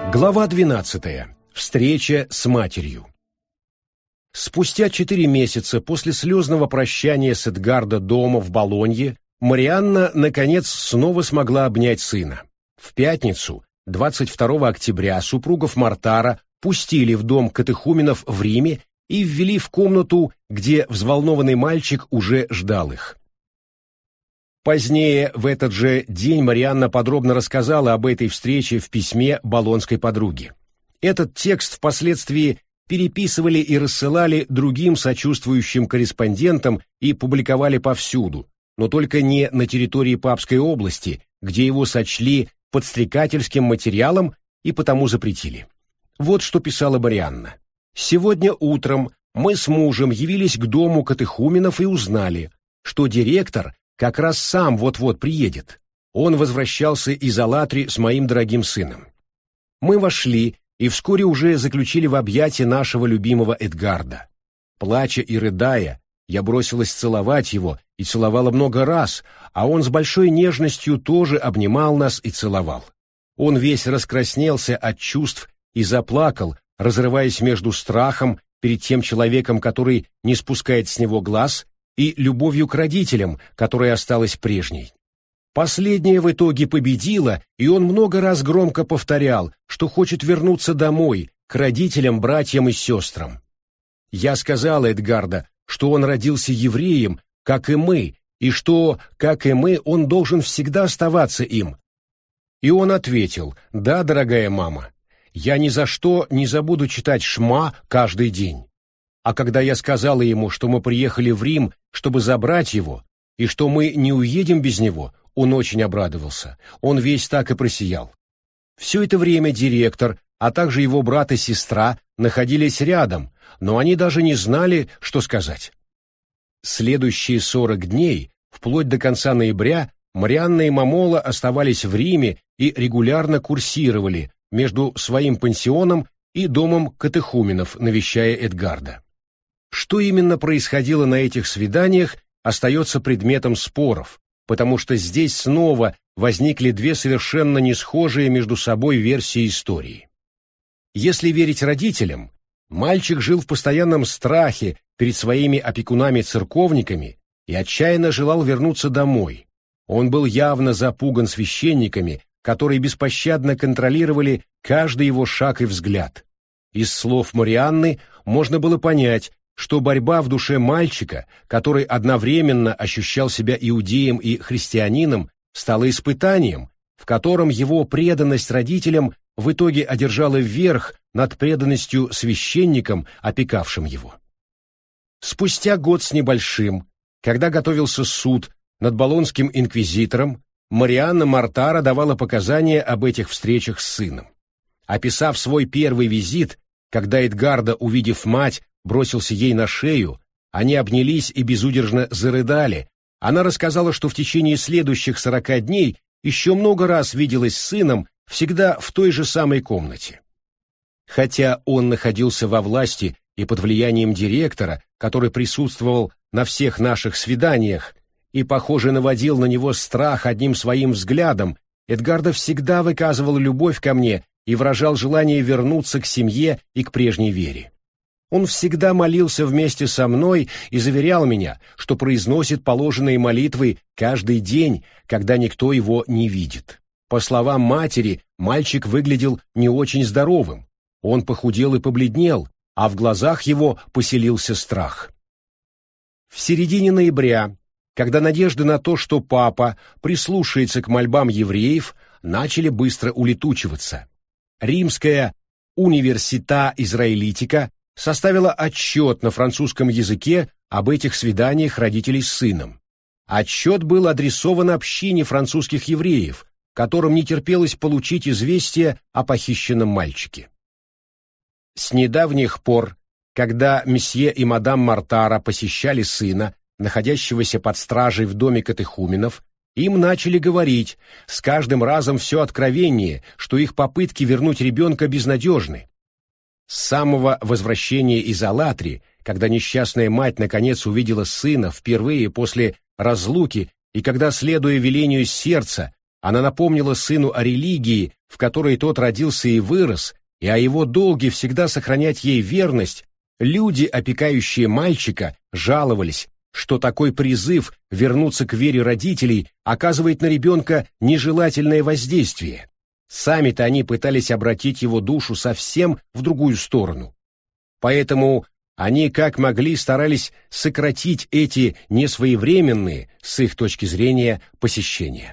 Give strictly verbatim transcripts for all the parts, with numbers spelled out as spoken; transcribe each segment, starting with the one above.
Глава двенадцатая. Встреча с матерью. Спустя четыре месяца после слезного прощания с Эдгардо дома в Болонье, Марианна, наконец, снова смогла обнять сына. В пятницу, двадцать второго октября, супругов Мортара пустили в дом катехуменов в Риме и ввели в комнату, где взволнованный мальчик уже ждал их. Позднее, в этот же день, Марианна подробно рассказала об этой встрече в письме болонской подруге. Этот текст впоследствии переписывали и рассылали другим сочувствующим корреспондентам и публиковали повсюду, но только не на территории Папской области, где его сочли подстрекательским материалом и потому запретили. Вот что писала Марианна. «Сегодня утром мы с мужем явились к дому катехуменов и узнали, что директор как раз сам вот-вот приедет. Он возвращался из Алатри с моим дорогим сыном. Мы вошли и вскоре уже заключили в объятия нашего любимого Эдгарда. Плача и рыдая, я бросилась целовать его и целовала много раз, а он с большой нежностью тоже обнимал нас и целовал. Он весь раскраснелся от чувств и заплакал, разрываясь между страхом перед тем человеком, который не спускает с него глаз, и любовью к родителям, которая осталась прежней. Последняя в итоге победила, и он много раз громко повторял, что хочет вернуться домой, к родителям, братьям и сестрам. Я сказала Эдгардо, что он родился евреем, как и мы, и что, как и мы, он должен всегда оставаться им. И он ответил: «Да, дорогая мама, я ни за что не забуду читать Шма каждый день». А когда я сказала ему, что мы приехали в Рим, чтобы забрать его, и что мы не уедем без него, он очень обрадовался. Он весь так и просиял. Все это время директор, а также его брат и сестра находились рядом, но они даже не знали, что сказать. Следующие сорок дней, вплоть до конца ноября, Марианна и Мамола оставались в Риме и регулярно курсировали между своим пансионом и домом катехуменов, навещая Эдгарда. Что именно происходило на этих свиданиях, остается предметом споров, потому что здесь снова возникли две совершенно не схожие между собой версии истории. Если верить родителям, мальчик жил в постоянном страхе перед своими опекунами-церковниками и отчаянно желал вернуться домой. Он был явно запуган священниками, которые беспощадно контролировали каждый его шаг и взгляд. Из слов Марианны можно было понять, что борьба в душе мальчика, который одновременно ощущал себя иудеем и христианином, стала испытанием, в котором его преданность родителям в итоге одержала верх над преданностью священникам, опекавшим его. Спустя год с небольшим, когда готовился суд над болонским инквизитором, Марианна Мортара давала показания об этих встречах с сыном. Описав свой первый визит, когда Эдгардо, увидев мать, бросился ей на шею, они обнялись и безудержно зарыдали. Она рассказала, что в течение следующих сорока дней еще много раз виделась с сыном, всегда в той же самой комнате. Хотя он находился во власти и под влиянием директора, который присутствовал на всех наших свиданиях и, похоже, наводил на него страх одним своим взглядом, Эдгардо всегда выказывал любовь ко мне и выражал желание вернуться к семье и к прежней вере. Он всегда молился вместе со мной и заверял меня, что произносит положенные молитвы каждый день, когда никто его не видит. По словам матери, мальчик выглядел не очень здоровым. Он похудел и побледнел, а в глазах его поселился страх. В середине ноября, когда надежды на то, что папа прислушается к мольбам евреев, начали быстро улетучиваться. Римская «Университа Израилитика» составила отчет на французском языке об этих свиданиях родителей с сыном. Отчет был адресован общине французских евреев, которым не терпелось получить известие о похищенном мальчике. С недавних пор, когда месье и мадам Мортара посещали сына, находящегося под стражей в доме катехуменов, им начали говорить, с каждым разом все откровеннее, что их попытки вернуть ребенка безнадежны. С самого возвращения из Алатри, когда несчастная мать наконец увидела сына впервые после разлуки, и когда, следуя велению сердца, она напомнила сыну о религии, в которой тот родился и вырос, и о его долге всегда сохранять ей верность, люди, опекающие мальчика, жаловались, что такой призыв вернуться к вере родителей оказывает на ребенка нежелательное воздействие. Сами-то они пытались обратить его душу совсем в другую сторону. Поэтому они как могли старались сократить эти несвоевременные, с их точки зрения, посещения.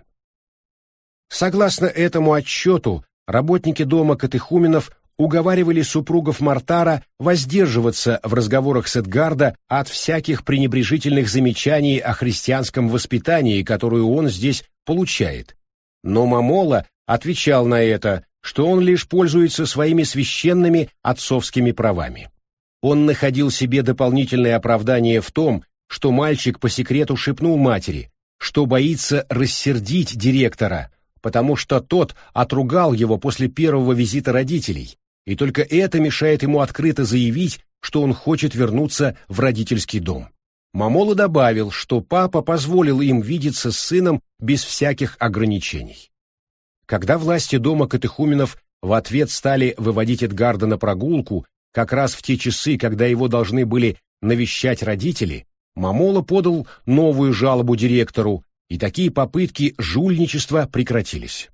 Согласно этому отчету, работники дома катехуменов уговаривали супругов Мортара воздерживаться в разговорах с Эдгардо от всяких пренебрежительных замечаний о христианском воспитании, которую он здесь получает. Но Момола отвечал на это, что он лишь пользуется своими священными отцовскими правами. Он находил себе дополнительное оправдание в том, что мальчик по секрету шепнул матери, что боится рассердить директора, потому что тот отругал его после первого визита родителей, и только это мешает ему открыто заявить, что он хочет вернуться в родительский дом. Момола добавил, что папа позволил им видеться с сыном без всяких ограничений. Когда власти дома катехуменов в ответ стали выводить Эдгардо на прогулку, как раз в те часы, когда его должны были навещать родители, Момола подал новую жалобу директору, и такие попытки жульничества прекратились.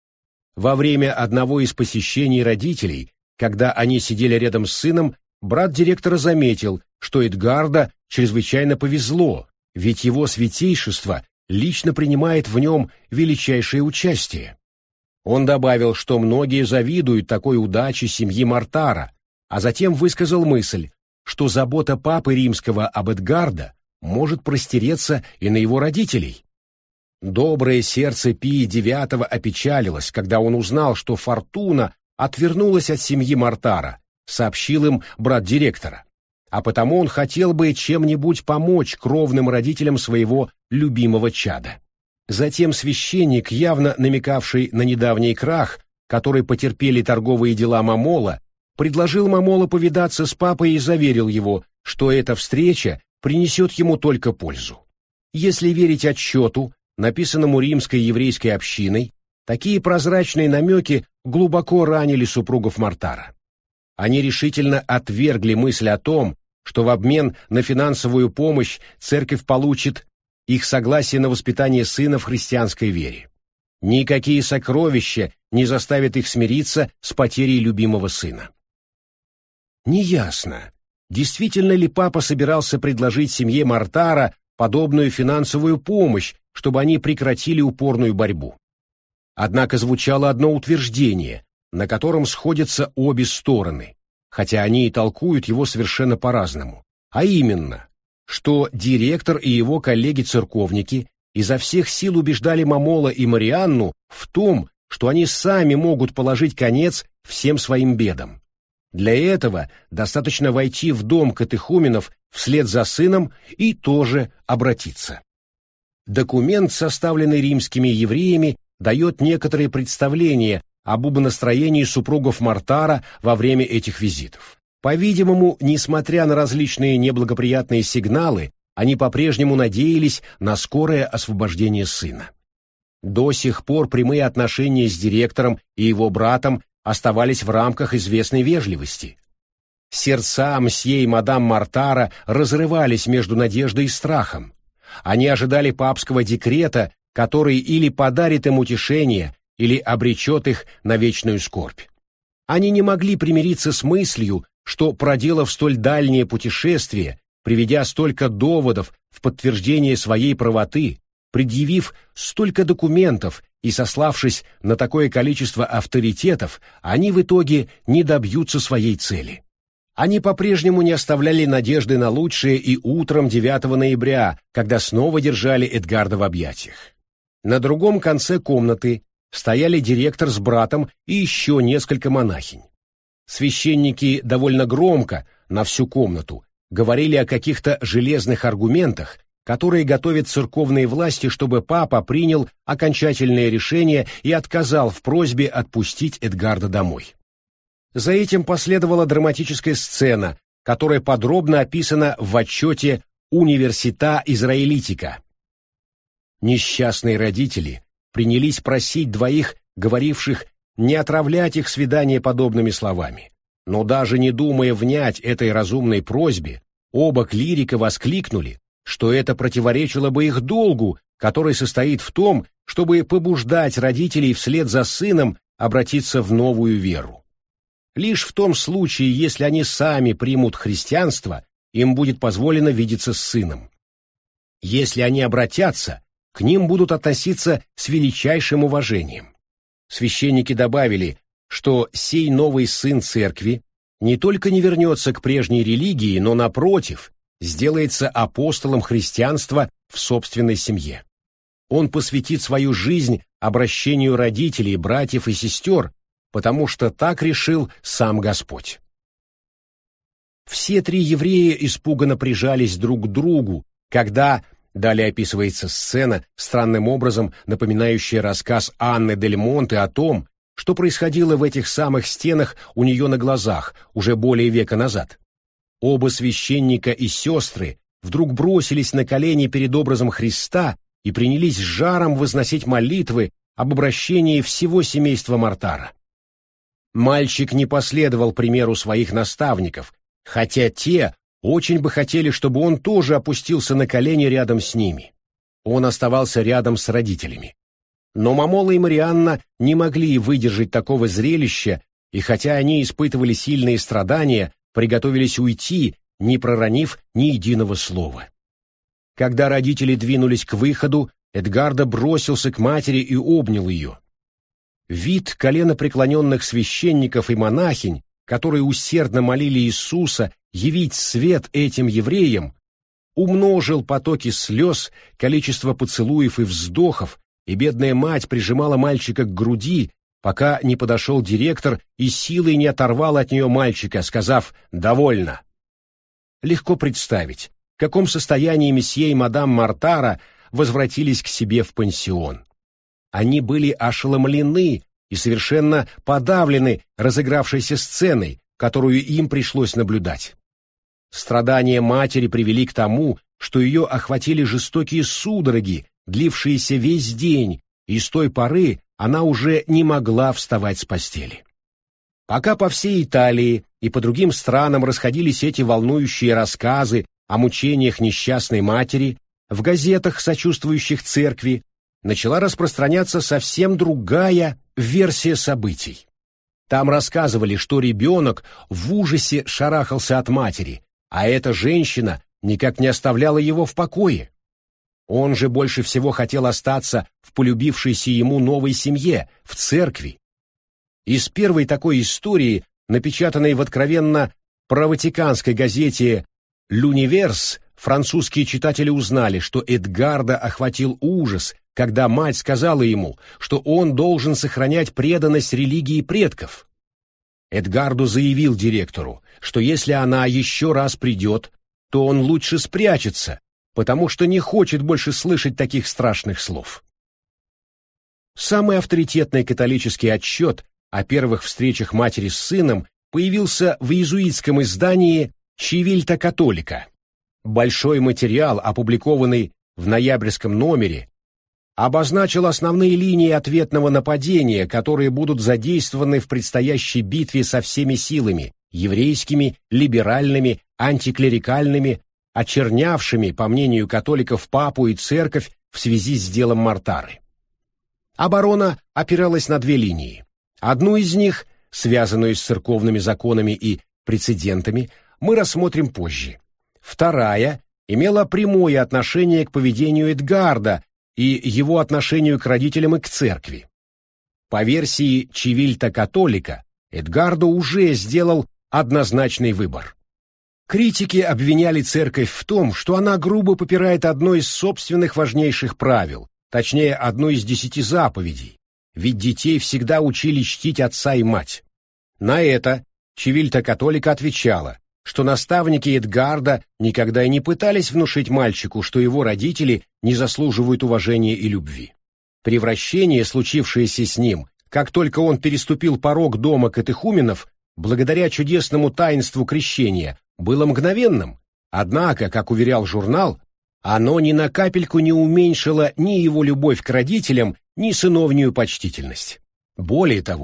Во время одного из посещений родителей, когда они сидели рядом с сыном, брат директора заметил, что Эдгардо чрезвычайно повезло, ведь его святейшество лично принимает в нем величайшее участие. Он добавил, что многие завидуют такой удаче семьи Мортара, а затем высказал мысль, что забота папы римского об Эдгардо может простереться и на его родителей. Доброе сердце Пия девятого опечалилось, когда он узнал, что Фортуна отвернулась от семьи Мортара, сообщил им брат директора, а потому он хотел бы чем-нибудь помочь кровным родителям своего любимого чада. Затем священник, явно намекавший на недавний крах, который потерпели торговые дела Момола, предложил Момола повидаться с папой и заверил его, что эта встреча принесет ему только пользу. Если верить отчету, написанному римской еврейской общиной, такие прозрачные намеки глубоко ранили супругов Мортара. Они решительно отвергли мысль о том, что в обмен на финансовую помощь церковь получит их согласие на воспитание сына в христианской вере. Никакие сокровища не заставят их смириться с потерей любимого сына. Неясно, действительно ли папа собирался предложить семье Мортара подобную финансовую помощь, чтобы они прекратили упорную борьбу. Однако звучало одно утверждение, на котором сходятся обе стороны, хотя они и толкуют его совершенно по-разному, а именно, что директор и его коллеги-церковники изо всех сил убеждали Момола и Марианну в том, что они сами могут положить конец всем своим бедам. Для этого достаточно войти в дом катехуменов вслед за сыном и тоже обратиться. Документ, составленный римскими евреями, дает некоторые представления об умонастроении супругов Мортара во время этих визитов. По-видимому, несмотря на различные неблагоприятные сигналы, они по-прежнему надеялись на скорое освобождение сына. До сих пор прямые отношения с директором и его братом оставались в рамках известной вежливости. Сердца мсье и мадам Мортара разрывались между надеждой и страхом. Они ожидали папского декрета, который или подарит им утешение, или обречет их на вечную скорбь. Они не могли примириться с мыслью, что, проделав столь дальнее путешествие, приведя столько доводов в подтверждение своей правоты, предъявив столько документов и сославшись на такое количество авторитетов, они в итоге не добьются своей цели. Они по-прежнему не оставляли надежды на лучшее и утром девятого ноября, когда снова держали Эдгардо в объятиях. На другом конце комнаты стояли директор с братом и еще несколько монахинь. Священники довольно громко, на всю комнату, говорили о каких-то железных аргументах, которые готовят церковные власти, чтобы папа принял окончательное решение и отказал в просьбе отпустить Эдгардо домой. За этим последовала драматическая сцена, которая подробно описана в отчете «Университа Израилитика». Несчастные родители принялись просить двоих говоривших не отравлять их свидание подобными словами. Но даже не думая внять этой разумной просьбе, оба клирика воскликнули, что это противоречило бы их долгу, который состоит в том, чтобы побуждать родителей вслед за сыном обратиться в новую веру. Лишь в том случае, если они сами примут христианство, им будет позволено видеться с сыном. Если они обратятся, к ним будут относиться с величайшим уважением. Священники добавили, что сей новый сын церкви не только не вернется к прежней религии, но, напротив, сделается апостолом христианства в собственной семье. Он посвятит свою жизнь обращению родителей, братьев и сестер, потому что так решил сам Господь. Все три еврея испуганно прижались друг к другу, когда, далее описывается сцена, странным образом напоминающая рассказ Анны Дель Монте о том, что происходило в этих самых стенах у нее на глазах уже более века назад. Оба священника и сестры вдруг бросились на колени перед образом Христа и принялись с жаром возносить молитвы об обращении всего семейства Мартара. Мальчик не последовал примеру своих наставников, хотя те очень бы хотели, чтобы он тоже опустился на колени рядом с ними. Он оставался рядом с родителями. Но Мамола и Марианна не могли выдержать такого зрелища, и хотя они испытывали сильные страдания, приготовились уйти, не проронив ни единого слова. Когда родители двинулись к выходу, Эдгардо бросился к матери и обнял ее. Вид коленопреклоненных священников и монахинь, которые усердно молили Иисуса явить свет этим евреям, умножил потоки слез, количество поцелуев и вздохов, и бедная мать прижимала мальчика к груди, пока не подошел директор и силой не оторвал от нее мальчика, сказав «довольно». Легко представить, в каком состоянии месье и мадам Мартара возвратились к себе в пансион. Они были ошеломлены и совершенно подавлены разыгравшейся сценой, которую им пришлось наблюдать. Страдания матери привели к тому, что ее охватили жестокие судороги, длившиеся весь день, и с той поры она уже не могла вставать с постели. Пока по всей Италии и по другим странам расходились эти волнующие рассказы о мучениях несчастной матери, в газетах, сочувствующих церкви, начала распространяться совсем другая версия событий. Там рассказывали, что ребенок в ужасе шарахался от матери, а эта женщина никак не оставляла его в покое. Он же больше всего хотел остаться в полюбившейся ему новой семье, в церкви. Из первой такой истории, напечатанной в откровенно проватиканской газете «L'Univers», французские читатели узнали, что Эдгардо охватил ужас, когда мать сказала ему, что он должен сохранять преданность религии предков. Эдгардо заявил директору, что если она еще раз придет, то он лучше спрячется, потому что не хочет больше слышать таких страшных слов. Самый авторитетный католический отчет о первых встречах матери с сыном появился в иезуитском издании «Чивильта католика». Большой материал, опубликованный в ноябрьском номере, обозначил основные линии ответного нападения, которые будут задействованы в предстоящей битве со всеми силами – еврейскими, либеральными, антиклерикальными, очернявшими, по мнению католиков, папу и церковь в связи с делом Мартары. Оборона опиралась на две линии. Одну из них, связанную с церковными законами и прецедентами, мы рассмотрим позже. Вторая имела прямое отношение к поведению Эдгардо и его отношению к родителям и к церкви. По версии Чивильта католика, Эдгардо уже сделал однозначный выбор. Критики обвиняли церковь в том, что она грубо попирает одно из собственных важнейших правил, точнее, одну из десяти заповедей, ведь детей всегда учили чтить отца и мать. На это Чивильта католика отвечала, что наставники Эдгардо никогда и не пытались внушить мальчику, что его родители не заслуживают уважения и любви. Превращение, случившееся с ним, как только он переступил порог дома катехуменов, благодаря чудесному таинству крещения, было мгновенным, однако, как уверял журнал, оно ни на капельку не уменьшило ни его любовь к родителям, ни сыновнюю почтительность. Более того,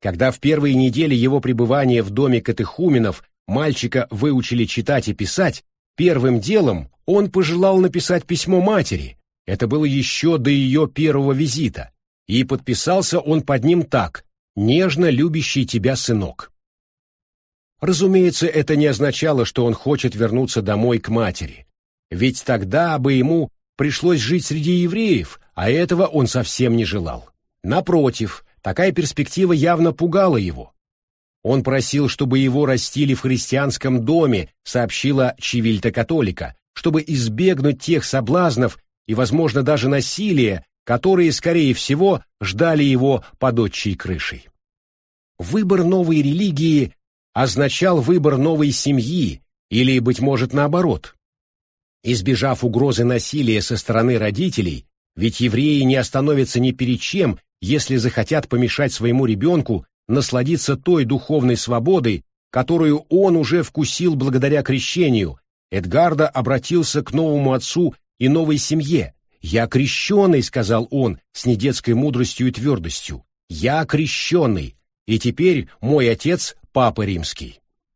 Когда в первые недели его пребывания в доме катехуменов мальчика выучили читать и писать, первым делом он пожелал написать письмо матери, это было еще до ее первого визита, и подписался он под ним так: «Нежно любящий тебя сынок». Разумеется, это не означало, что он хочет вернуться домой к матери, ведь тогда бы ему пришлось жить среди евреев, а этого он совсем не желал. Напротив, такая перспектива явно пугала его. Он просил, чтобы его растили в христианском доме, сообщила Чивильта Католика, чтобы избегнуть тех соблазнов и, возможно, даже насилия, которые, скорее всего, ждали его под отчей крышей. Выбор новой религии означал выбор новой семьи, или, быть может, наоборот. Избежав угрозы насилия со стороны родителей, ведь евреи не остановятся ни перед чем, если захотят помешать своему ребенку насладиться той духовной свободой, которую он уже вкусил благодаря крещению, Эдгардо обратился к новому отцу и новой семье. «Я крещеный», — сказал он с недетской мудростью и твердостью, — «я крещеный, и теперь мой отец — Папа Римский».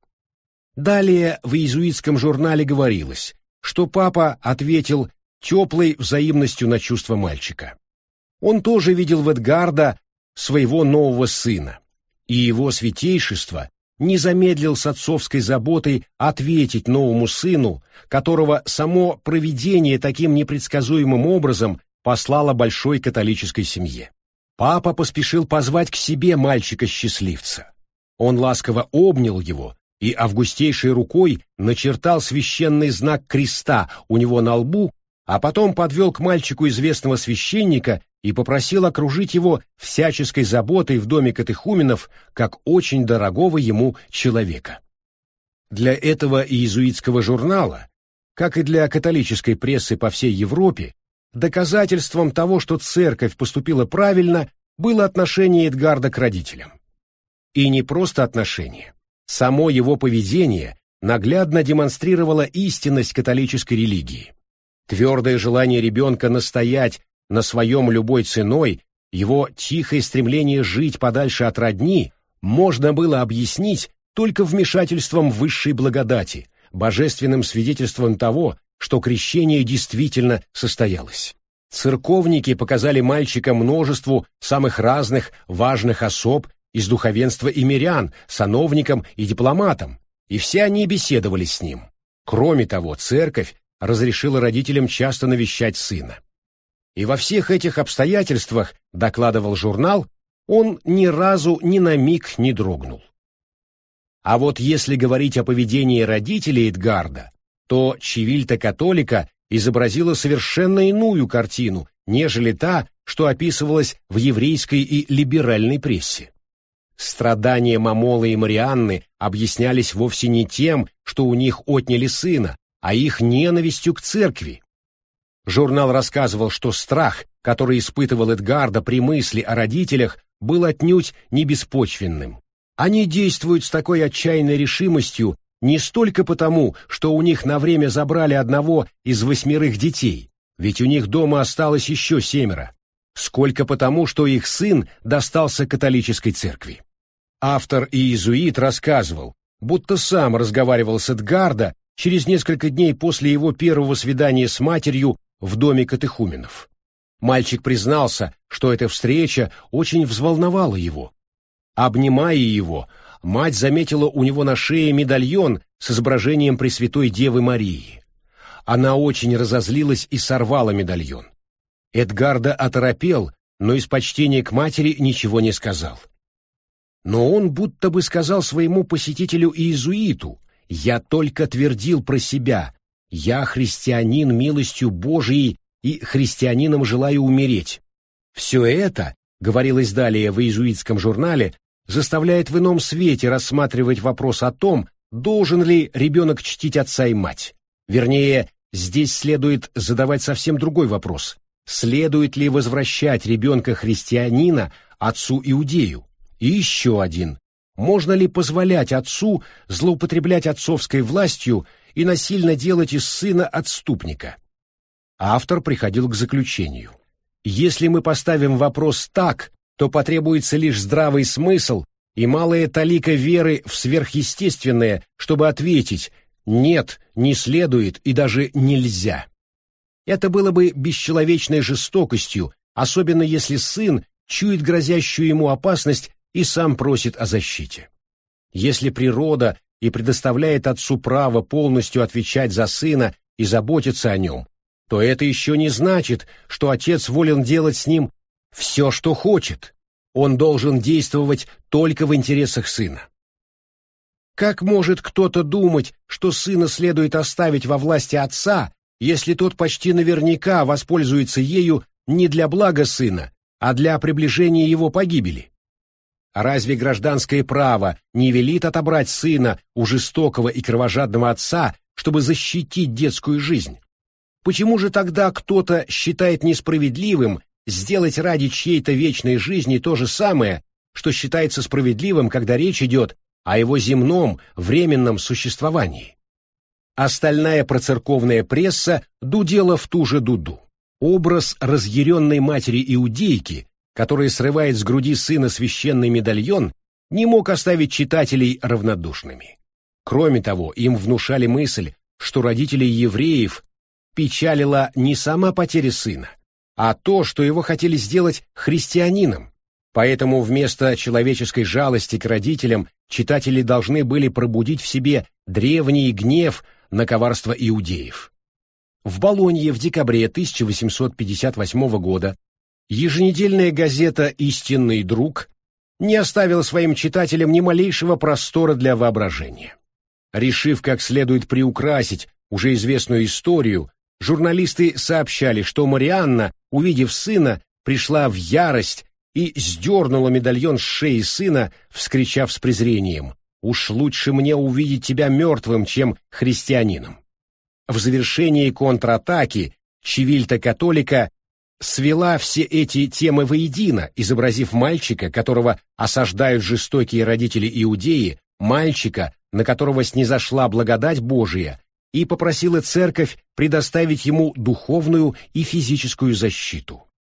Далее в иезуитском журнале говорилось, что папа ответил теплой взаимностью на чувства мальчика. Он тоже видел в Эдгардо своего нового сына, и его святейшество не замедлил с отцовской заботой ответить новому сыну, которого само провидение таким непредсказуемым образом послало большой католической семье. Папа поспешил позвать к себе мальчика-счастливца. Он ласково обнял его и августейшей рукой начертал священный знак креста у него на лбу, а потом подвел к мальчику известного священника и попросил окружить его всяческой заботой в доме катехуменов как очень дорогого ему человека. Для этого иезуитского журнала, как и для католической прессы по всей Европе, доказательством того, что церковь поступила правильно, было отношение Эдгардо к родителям. И не просто отношение. Само его поведение наглядно демонстрировало истинность католической религии. Твердое желание ребенка настоять на своем любой ценой, его тихое стремление жить подальше от родни, можно было объяснить только вмешательством высшей благодати, божественным свидетельством того, что крещение действительно состоялось. Церковники показали мальчика множеству самых разных важных особ из духовенства и мирян, сановникам и дипломатам, и все они беседовали с ним. Кроме того, церковь разрешила родителям часто навещать сына. И во всех этих обстоятельствах, докладывал журнал, он ни разу ни на миг не дрогнул. А вот если говорить о поведении родителей Эдгардо, то Чивильта Католика изобразила совершенно иную картину, нежели та, что описывалась в еврейской и либеральной прессе. Страдания Мамолы и Марианны объяснялись вовсе не тем, что у них отняли сына, а их ненавистью к церкви. Журнал рассказывал, что страх, который испытывал Эдгардо при мысли о родителях, был отнюдь не беспочвенным. Они действуют с такой отчаянной решимостью не столько потому, что у них на время забрали одного из восьмерых детей, ведь у них дома осталось еще семеро, сколько потому, что их сын достался католической церкви. Автор и иезуит рассказывал, будто сам разговаривал с Эдгардо через несколько дней после его первого свидания с матерью в доме катехуменов. Мальчик признался, что эта встреча очень взволновала его. Обнимая его, мать заметила у него на шее медальон с изображением Пресвятой Девы Марии. Она очень разозлилась и сорвала медальон. Эдгардо оторопел, но из почтения к матери ничего не сказал. Но он будто бы сказал своему посетителю-иезуиту: «Я только твердил про себя, я христианин милостью Божией и христианином желаю умереть». Все это, говорилось далее в иезуитском журнале, заставляет в ином свете рассматривать вопрос о том, должен ли ребенок чтить отца и мать. Вернее, здесь следует задавать совсем другой вопрос. Следует ли возвращать ребенка-христианина отцу-иудею? И еще один. Можно ли позволять отцу злоупотреблять отцовской властью и насильно делать из сына отступника? Автор приходил к заключению: если мы поставим вопрос так, то потребуется лишь здравый смысл, и малая талика веры в сверхъестественное, чтобы ответить «нет, не следует и даже нельзя». Это было бы бесчеловечной жестокостью, особенно если сын чует грозящую ему опасность и сам просит о защите. Если природа и предоставляет отцу право полностью отвечать за сына и заботиться о нем, то это еще не значит, что отец волен делать с ним все, что хочет. Он должен действовать только в интересах сына. Как может кто-то думать, что сына следует оставить во власти отца, если тот почти наверняка воспользуется ею не для блага сына, а для приближения его погибели? Разве гражданское право не велит отобрать сына у жестокого и кровожадного отца, чтобы защитить детскую жизнь? Почему же тогда кто-то считает несправедливым сделать ради чьей-то вечной жизни то же самое, что считается справедливым, когда речь идет о его земном, временном существовании? Остальная процерковная пресса дудела в ту же дуду. Образ разъяренной матери-иудейки, которая срывает с груди сына священный медальон, не мог оставить читателей равнодушными. Кроме того, им внушали мысль, что родителей евреев печалила не сама потеря сына, а то, что его хотели сделать христианином. Поэтому вместо человеческой жалости к родителям читатели должны были пробудить в себе древний гнев на коварство иудеев. В Болонье в декабре тысяча восемьсот пятьдесят восьмого года еженедельная газета «Истинный друг» не оставила своим читателям ни малейшего простора для воображения. Решив как следует приукрасить уже известную историю, журналисты сообщали, что Марианна, увидев сына, пришла в ярость и сдернула медальон с шеи сына, вскричав с презрением: «Уж лучше мне увидеть тебя мертвым, чем христианином». В завершении контратаки Чивильта-католика свела все эти темы воедино, изобразив мальчика, которого осаждают жестокие родители-иудеи, мальчика, на которого снизошла благодать Божия, и попросила церковь предоставить ему духовную и физическую защиту.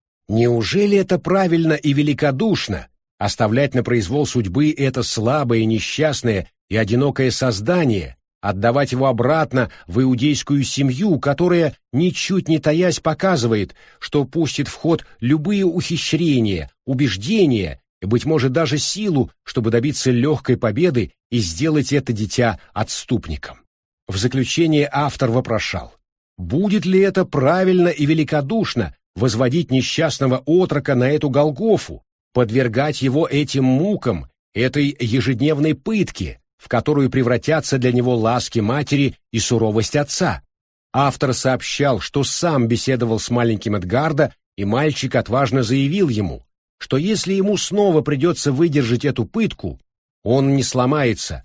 Неужели это правильно и великодушно — оставлять на произвол судьбы это слабое, несчастное и одинокое создание, отдавать его обратно в иудейскую семью, которая, ничуть не таясь, показывает, что пустит в ход любые ухищрения, убеждения и, быть может, даже силу, чтобы добиться легкой победы и сделать это дитя отступником? В заключение автор вопрошал: будет ли это правильно и великодушно возводить несчастного отрока на эту Голгофу, подвергать его этим мукам, этой ежедневной пытке, в которую превратятся для него ласки матери и суровость отца? Автор сообщал, что сам беседовал с маленьким Эдгардо, и мальчик отважно заявил ему, что если ему снова придется выдержать эту пытку, он не сломается,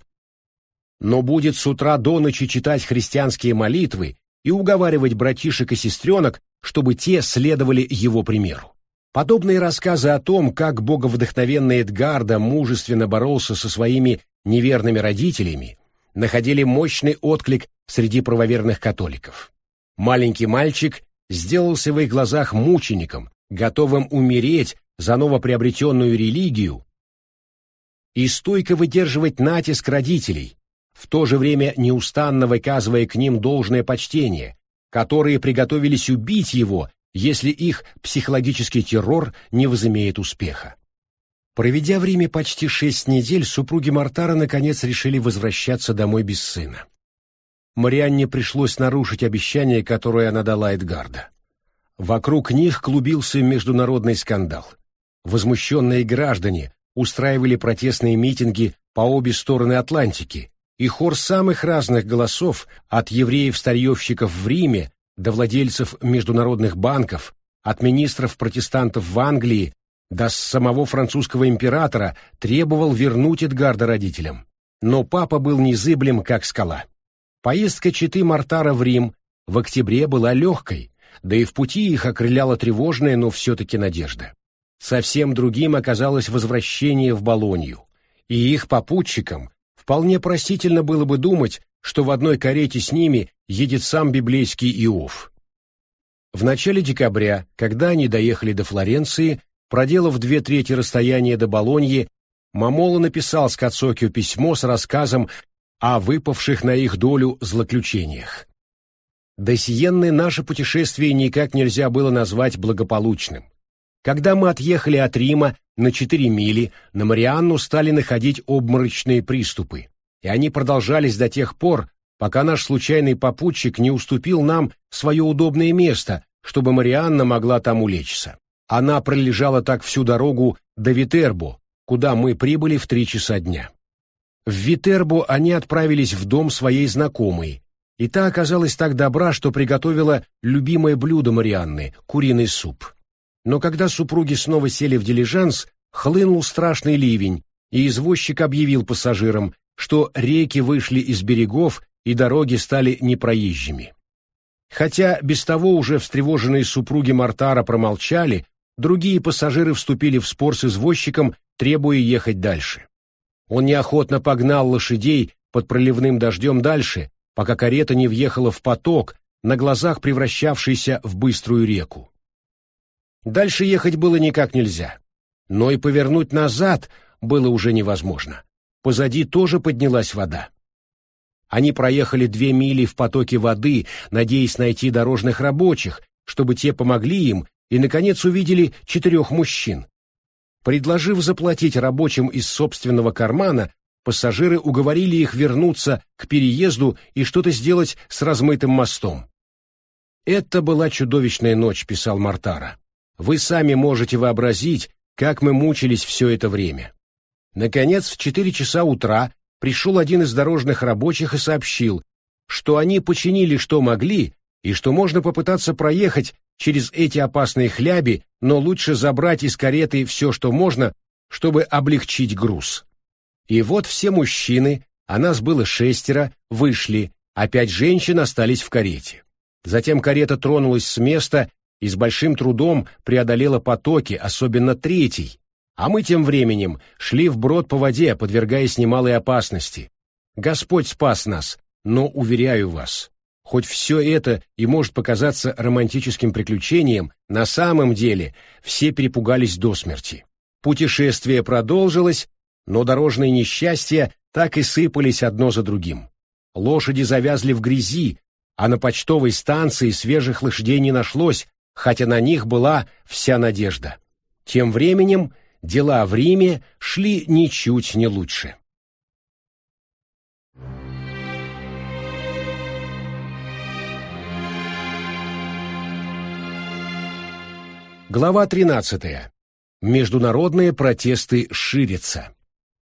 но будет с утра до ночи читать христианские молитвы и уговаривать братишек и сестренок, чтобы те следовали его примеру. Подобные рассказы о том, как боговдохновенный Эдгардо мужественно боролся со своими неверными родителями, находили мощный отклик среди правоверных католиков. Маленький мальчик сделался в их глазах мучеником, готовым умереть за новоприобретенную религию и стойко выдерживать натиск родителей, в то же время неустанно выказывая к ним должное почтение, которые приготовились убить его, если их психологический террор не возымеет успеха. Проведя в Риме почти шесть недель, супруги Мортара наконец решили возвращаться домой без сына. Марианне пришлось нарушить обещание, которое она дала Эдгардо. Вокруг них клубился международный скандал. Возмущенные граждане устраивали протестные митинги по обе стороны Атлантики, и хор самых разных голосов, от евреев-старьевщиков в Риме до владельцев международных банков, от министров-протестантов в Англии до самого французского императора, требовал вернуть Эдгардо родителям. Но папа был незыблем, как скала. Поездка четы Мортара в Рим в октябре была легкой, да и в пути их окрыляла тревожная, но все-таки надежда. Совсем другим оказалось возвращение в Болонью, и их попутчикам вполне простительно было бы думать, что в одной карете с ними едет сам библейский Иов. В начале декабря, когда они доехали до Флоренции, проделав две трети расстояния до Болоньи, Мамола написал Скоцокио письмо с рассказом о выпавших на их долю злоключениях. До Сиенны наше путешествие никак нельзя было назвать благополучным. Когда мы отъехали от Рима на четыре мили, на Марианну стали находить обморочные приступы, и они продолжались до тех пор, пока наш случайный попутчик не уступил нам свое удобное место, чтобы Марианна могла там улечься. Она пролежала так всю дорогу до Витербо, куда мы прибыли в три часа дня. В Витербо они отправились в дом своей знакомой, и та оказалась так добра, что приготовила любимое блюдо Марианны — куриный суп. Но когда супруги снова сели в дилижанс, хлынул страшный ливень, и извозчик объявил пассажирам, что реки вышли из берегов и дороги стали непроезжими. Хотя без того уже встревоженные супруги Мортара промолчали, другие пассажиры вступили в спор с извозчиком, требуя ехать дальше. Он неохотно погнал лошадей под проливным дождем дальше, пока карета не въехала в поток, на глазах превращавшийся в быструю реку. Дальше ехать было никак нельзя, но и повернуть назад было уже невозможно. Позади тоже поднялась вода. Они проехали две мили в потоке воды, надеясь найти дорожных рабочих, чтобы те помогли им, и, наконец, увидели четырех мужчин. Предложив заплатить рабочим из собственного кармана, пассажиры уговорили их вернуться к переезду и что-то сделать с размытым мостом. «Это была чудовищная ночь», — писал Мортара. «Вы сами можете вообразить, как мы мучились все это время». Наконец, в четыре часа утра пришел один из дорожных рабочих и сообщил, что они починили что могли и что можно попытаться проехать через эти опасные хляби, но лучше забрать из кареты все, что можно, чтобы облегчить груз. И вот все мужчины, а нас было шестеро, вышли, а пять женщин остались в карете. Затем карета тронулась с места и с большим трудом преодолела потоки, особенно третий, а мы тем временем шли вброд по воде, подвергаясь немалой опасности. Господь спас нас, но, уверяю вас, хоть все это и может показаться романтическим приключением, на самом деле все перепугались до смерти. Путешествие продолжилось, но дорожные несчастья так и сыпались одно за другим. Лошади завязли в грязи, а на почтовой станции свежих лошадей не нашлось, хотя на них была вся надежда. Тем временем дела в Риме шли ничуть не лучше. Глава тринадцатая. Международные протесты ширятся.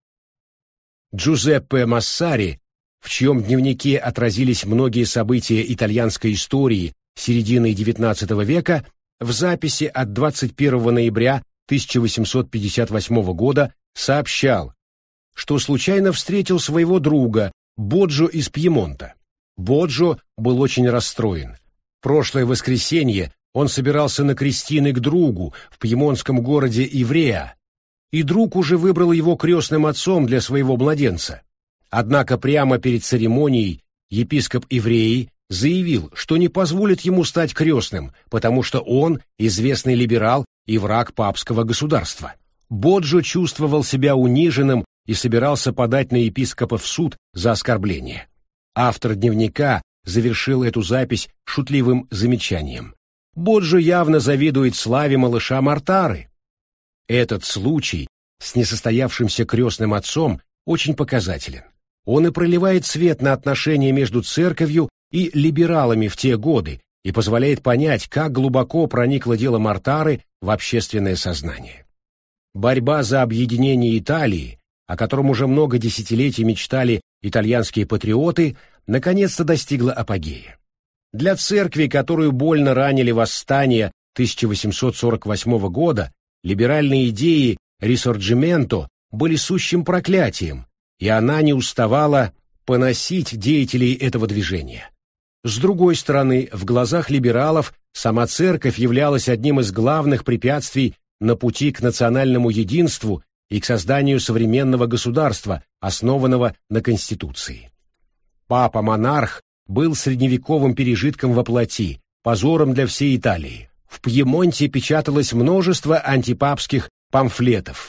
Джузеппе Массари, в чьем дневнике отразились многие события итальянской истории середины девятнадцатого века, в записи от двадцать первого ноября тысяча восемьсот пятьдесят восьмого года сообщал, что случайно встретил своего друга Боджо из Пьемонта. Боджо был очень расстроен. Прошлое воскресенье он собирался на крестины к другу в пьемонтском городе Ивреа, и друг уже выбрал его крестным отцом для своего младенца. Однако прямо перед церемонией епископ Ивреи заявил, что не позволит ему стать крестным, потому что он известный либерал и враг папского государства. Боджо чувствовал себя униженным и собирался подать на епископа в суд за оскорбление. Автор дневника завершил эту запись шутливым замечанием. Боджо явно завидует славе малыша Мортары. Этот случай с несостоявшимся крестным отцом очень показателен. Он и проливает свет на отношения между церковью и либералами в те годы и позволяет понять, как глубоко проникло дело Мортары в общественное сознание. Борьба за объединение Италии, о котором уже много десятилетий мечтали итальянские патриоты, наконец-то достигла апогея. Для церкви, которую больно ранили восстания тысяча восемьсот сорок восьмого года, либеральные идеи Рисорджименто были сущим проклятием, и она не уставала поносить деятелей этого движения. С другой стороны, в глазах либералов сама церковь являлась одним из главных препятствий на пути к национальному единству и к созданию современного государства, основанного на Конституции. Папа-монарх был средневековым пережитком во плоти, позором для всей Италии. В Пьемонте печаталось множество антипапских памфлетов.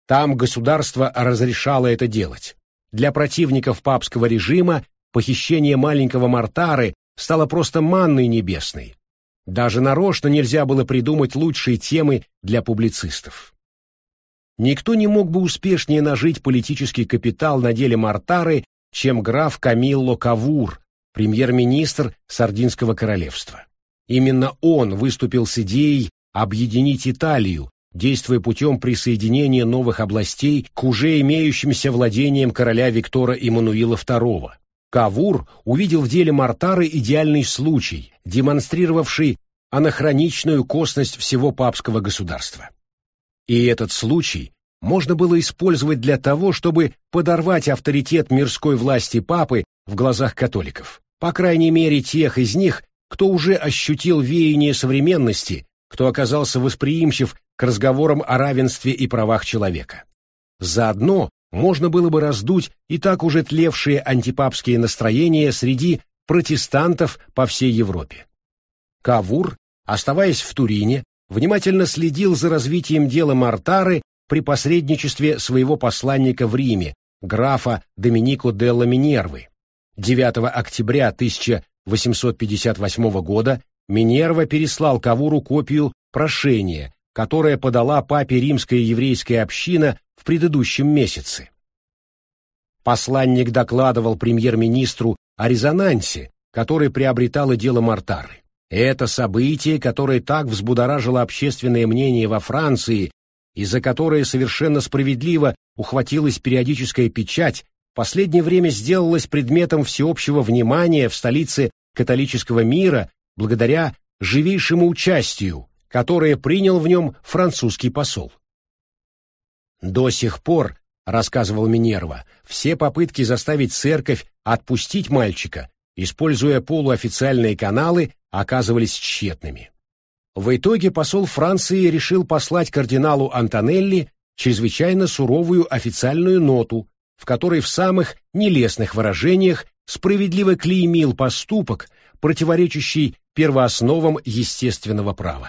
Там государство разрешало это делать. Для противников папского режима похищение маленького Мортары стало просто манной небесной. Даже нарочно нельзя было придумать лучшие темы для публицистов. Никто не мог бы успешнее нажить политический капитал на деле Мортары, чем граф Камилло Кавур, премьер-министр Сардинского королевства. Именно он выступил с идеей объединить Италию, действуя путем присоединения новых областей к уже имеющимся владениям короля Виктора Эммануила второго. Кавур увидел в деле Мортары идеальный случай, демонстрировавший анахроничную косность всего папского государства. И этот случай можно было использовать для того, чтобы подорвать авторитет мирской власти папы в глазах католиков, по крайней мере тех из них, кто уже ощутил веяние современности, кто оказался восприимчив к разговорам о равенстве и правах человека. Заодно можно было бы раздуть и так уже тлевшие антипапские настроения среди протестантов по всей Европе. Кавур, оставаясь в Турине, внимательно следил за развитием дела Мортары при посредничестве своего посланника в Риме, графа Доминико делла Минервы. девятого октября тысяча восемьсот пятьдесят восьмого года Минерва переслал Кавуру копию прошения, которое подала папе римская еврейская община в предыдущем месяце. Посланник докладывал премьер-министру о резонансе, который приобретало дело Мортары. Это событие, которое так взбудоражило общественное мнение во Франции и за которое совершенно справедливо ухватилась периодическая печать, в последнее время сделалось предметом всеобщего внимания в столице католического мира благодаря живейшему участию, которое принял в нем французский посол. До сих пор, рассказывал Минерва, все попытки заставить церковь отпустить мальчика, используя полуофициальные каналы, оказывались тщетными. В итоге посол Франции решил послать кардиналу Антонелли чрезвычайно суровую официальную ноту, в которой в самых нелестных выражениях справедливо клеймил поступок, противоречащий первоосновам естественного права.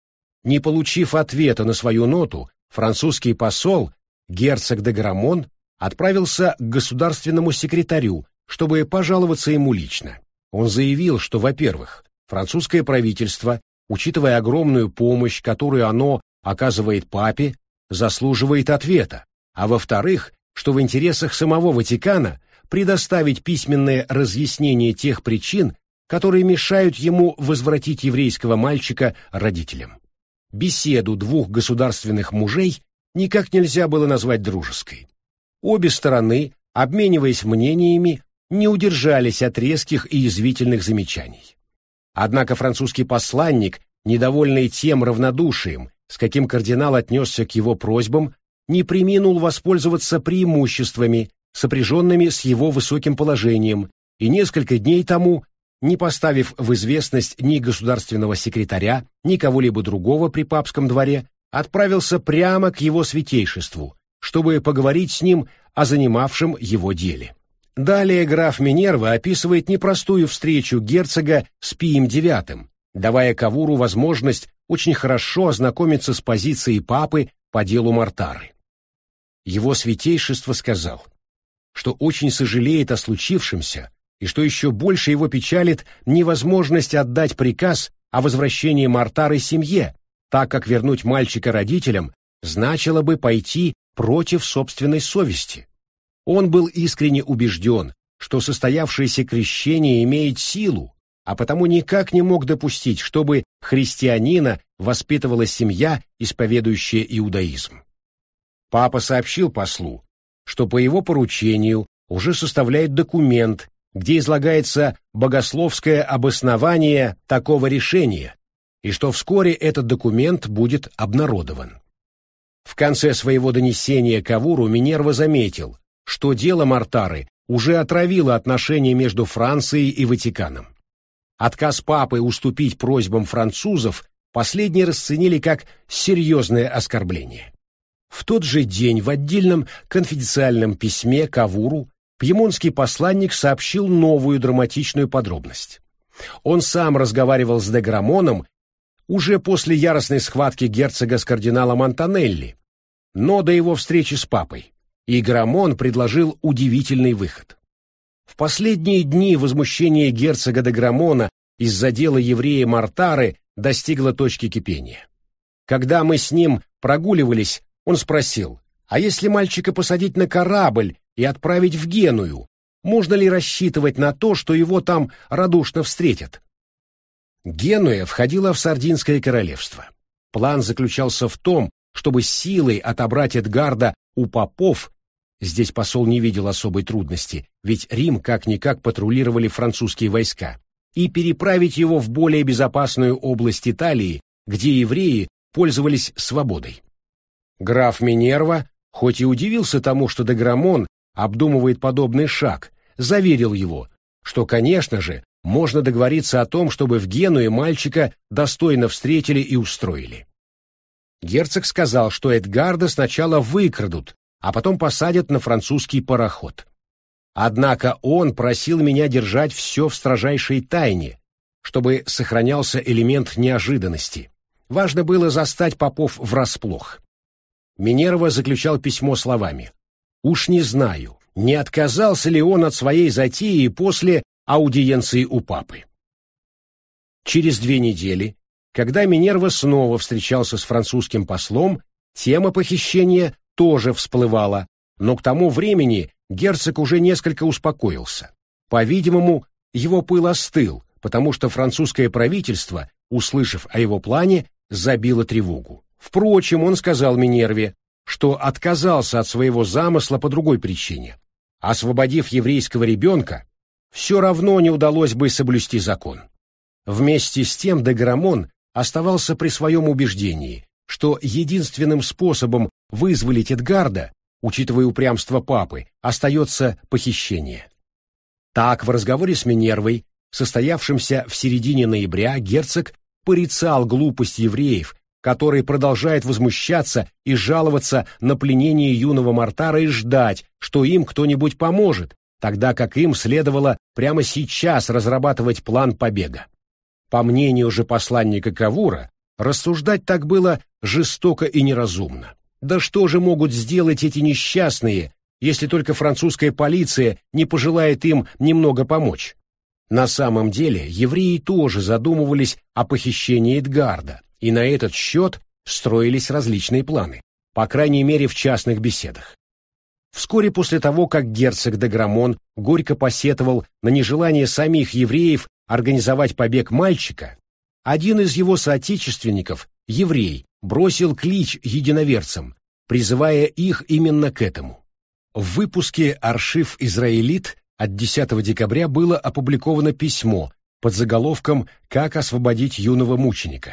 Не получив ответа на свою ноту, французский посол, герцог де Грамон, отправился к государственному секретарю, чтобы пожаловаться ему лично. Он заявил, что, во-первых, французское правительство, учитывая огромную помощь, которую оно оказывает папе, заслуживает ответа, а во-вторых, что в интересах самого Ватикана предоставить письменное разъяснение тех причин, которые мешают ему возвратить еврейского мальчика родителям. Беседу двух государственных мужей никак нельзя было назвать дружеской. Обе стороны, обмениваясь мнениями, не удержались от резких и язвительных замечаний. Однако французский посланник, недовольный тем равнодушием, с каким кардинал отнесся к его просьбам, не преминул воспользоваться преимуществами, сопряженными с его высоким положением, и несколько дней тому, не поставив в известность ни государственного секретаря, ни кого-либо другого при папском дворе, отправился прямо к его святейшеству, чтобы поговорить с ним о занимавшем его деле. Далее граф Минерва описывает непростую встречу герцога с Пием девятым, давая Кавуру возможность очень хорошо ознакомиться с позицией папы по делу Мортары. Его святейшество сказал, что очень сожалеет о случившемся и что еще больше его печалит невозможность отдать приказ о возвращении Мортары семье, так как вернуть мальчика родителям значило бы пойти против собственной совести. Он был искренне убежден, что состоявшееся крещение имеет силу, а потому никак не мог допустить, чтобы христианина воспитывала семья, исповедующая иудаизм. Папа сообщил послу, что по его поручению уже составляет документ, где излагается богословское обоснование такого решения, и что вскоре этот документ будет обнародован. В конце своего донесения Кавуру Минерва заметил, что дело Мортары уже отравило отношения между Францией и Ватиканом. Отказ папы уступить просьбам французов последние расценили как серьезное оскорбление. В тот же день в отдельном конфиденциальном письме Кавуру пьемонтский посланник сообщил новую драматичную подробность. Он сам разговаривал с де Грамоном уже после яростной схватки герцога с кардиналом Антонелли, но до его встречи с папой, и Граммон предложил удивительный выход. В последние дни возмущение герцога де Граммона из-за дела еврея Мортары достигло точки кипения. Когда мы с ним прогуливались, он спросил, а если мальчика посадить на корабль и отправить в Геную, можно ли рассчитывать на то, что его там радушно встретят? Генуя входила в Сардинское королевство. План заключался в том, чтобы силой отобрать Эдгарда у попов. Здесь посол не видел особой трудности, ведь Рим как-никак патрулировали французские войска, и переправить его в более безопасную область Италии, где евреи пользовались свободой. Граф Минерва, хоть и удивился тому, что де Граммон обдумывает подобный шаг, заверил его, что, конечно же, можно договориться о том, чтобы в Генуе мальчика достойно встретили и устроили. Герцог сказал, что Эдгарда сначала выкрадут, а потом посадят на французский пароход. Однако он просил меня держать все в строжайшей тайне, чтобы сохранялся элемент неожиданности. Важно было застать попов врасплох. Минерва заключал письмо словами: «Уж не знаю, не отказался ли он от своей затеи после аудиенции у папы». Через две недели, когда Минерва снова встречался с французским послом, тема похищения тоже всплывала, но к тому времени герцог уже несколько успокоился. По-видимому, его пыл остыл, потому что французское правительство, услышав о его плане, забило тревогу. Впрочем, он сказал Минерве, что отказался от своего замысла по другой причине. Освободив еврейского ребенка, все равно не удалось бы соблюсти закон. Вместе с тем де Граммон оставался при своем убеждении, что единственным способом вызволить Эдгарда, учитывая упрямство папы, остается похищение. Так, в разговоре с Минервой, состоявшемся в середине ноября, герцог порицал глупость евреев, которые продолжают возмущаться и жаловаться на пленение юного Мортара и ждать, что им кто-нибудь поможет, тогда как им следовало прямо сейчас разрабатывать план побега. По мнению же посланника Кавура, рассуждать так было жестоко и неразумно. Да что же могут сделать эти несчастные, если только французская полиция не пожелает им немного помочь? На самом деле, евреи тоже задумывались о похищении Эдгарда, и на этот счет строились различные планы, по крайней мере в частных беседах. Вскоре после того, как герцог де Граммон горько посетовал на нежелание самих евреев организовать побег мальчика, один из его соотечественников, еврей, бросил клич единоверцам, призывая их именно к этому. В выпуске «Аршив Израилит» от десятого декабря было опубликовано письмо под заголовком «Как освободить юного мученика».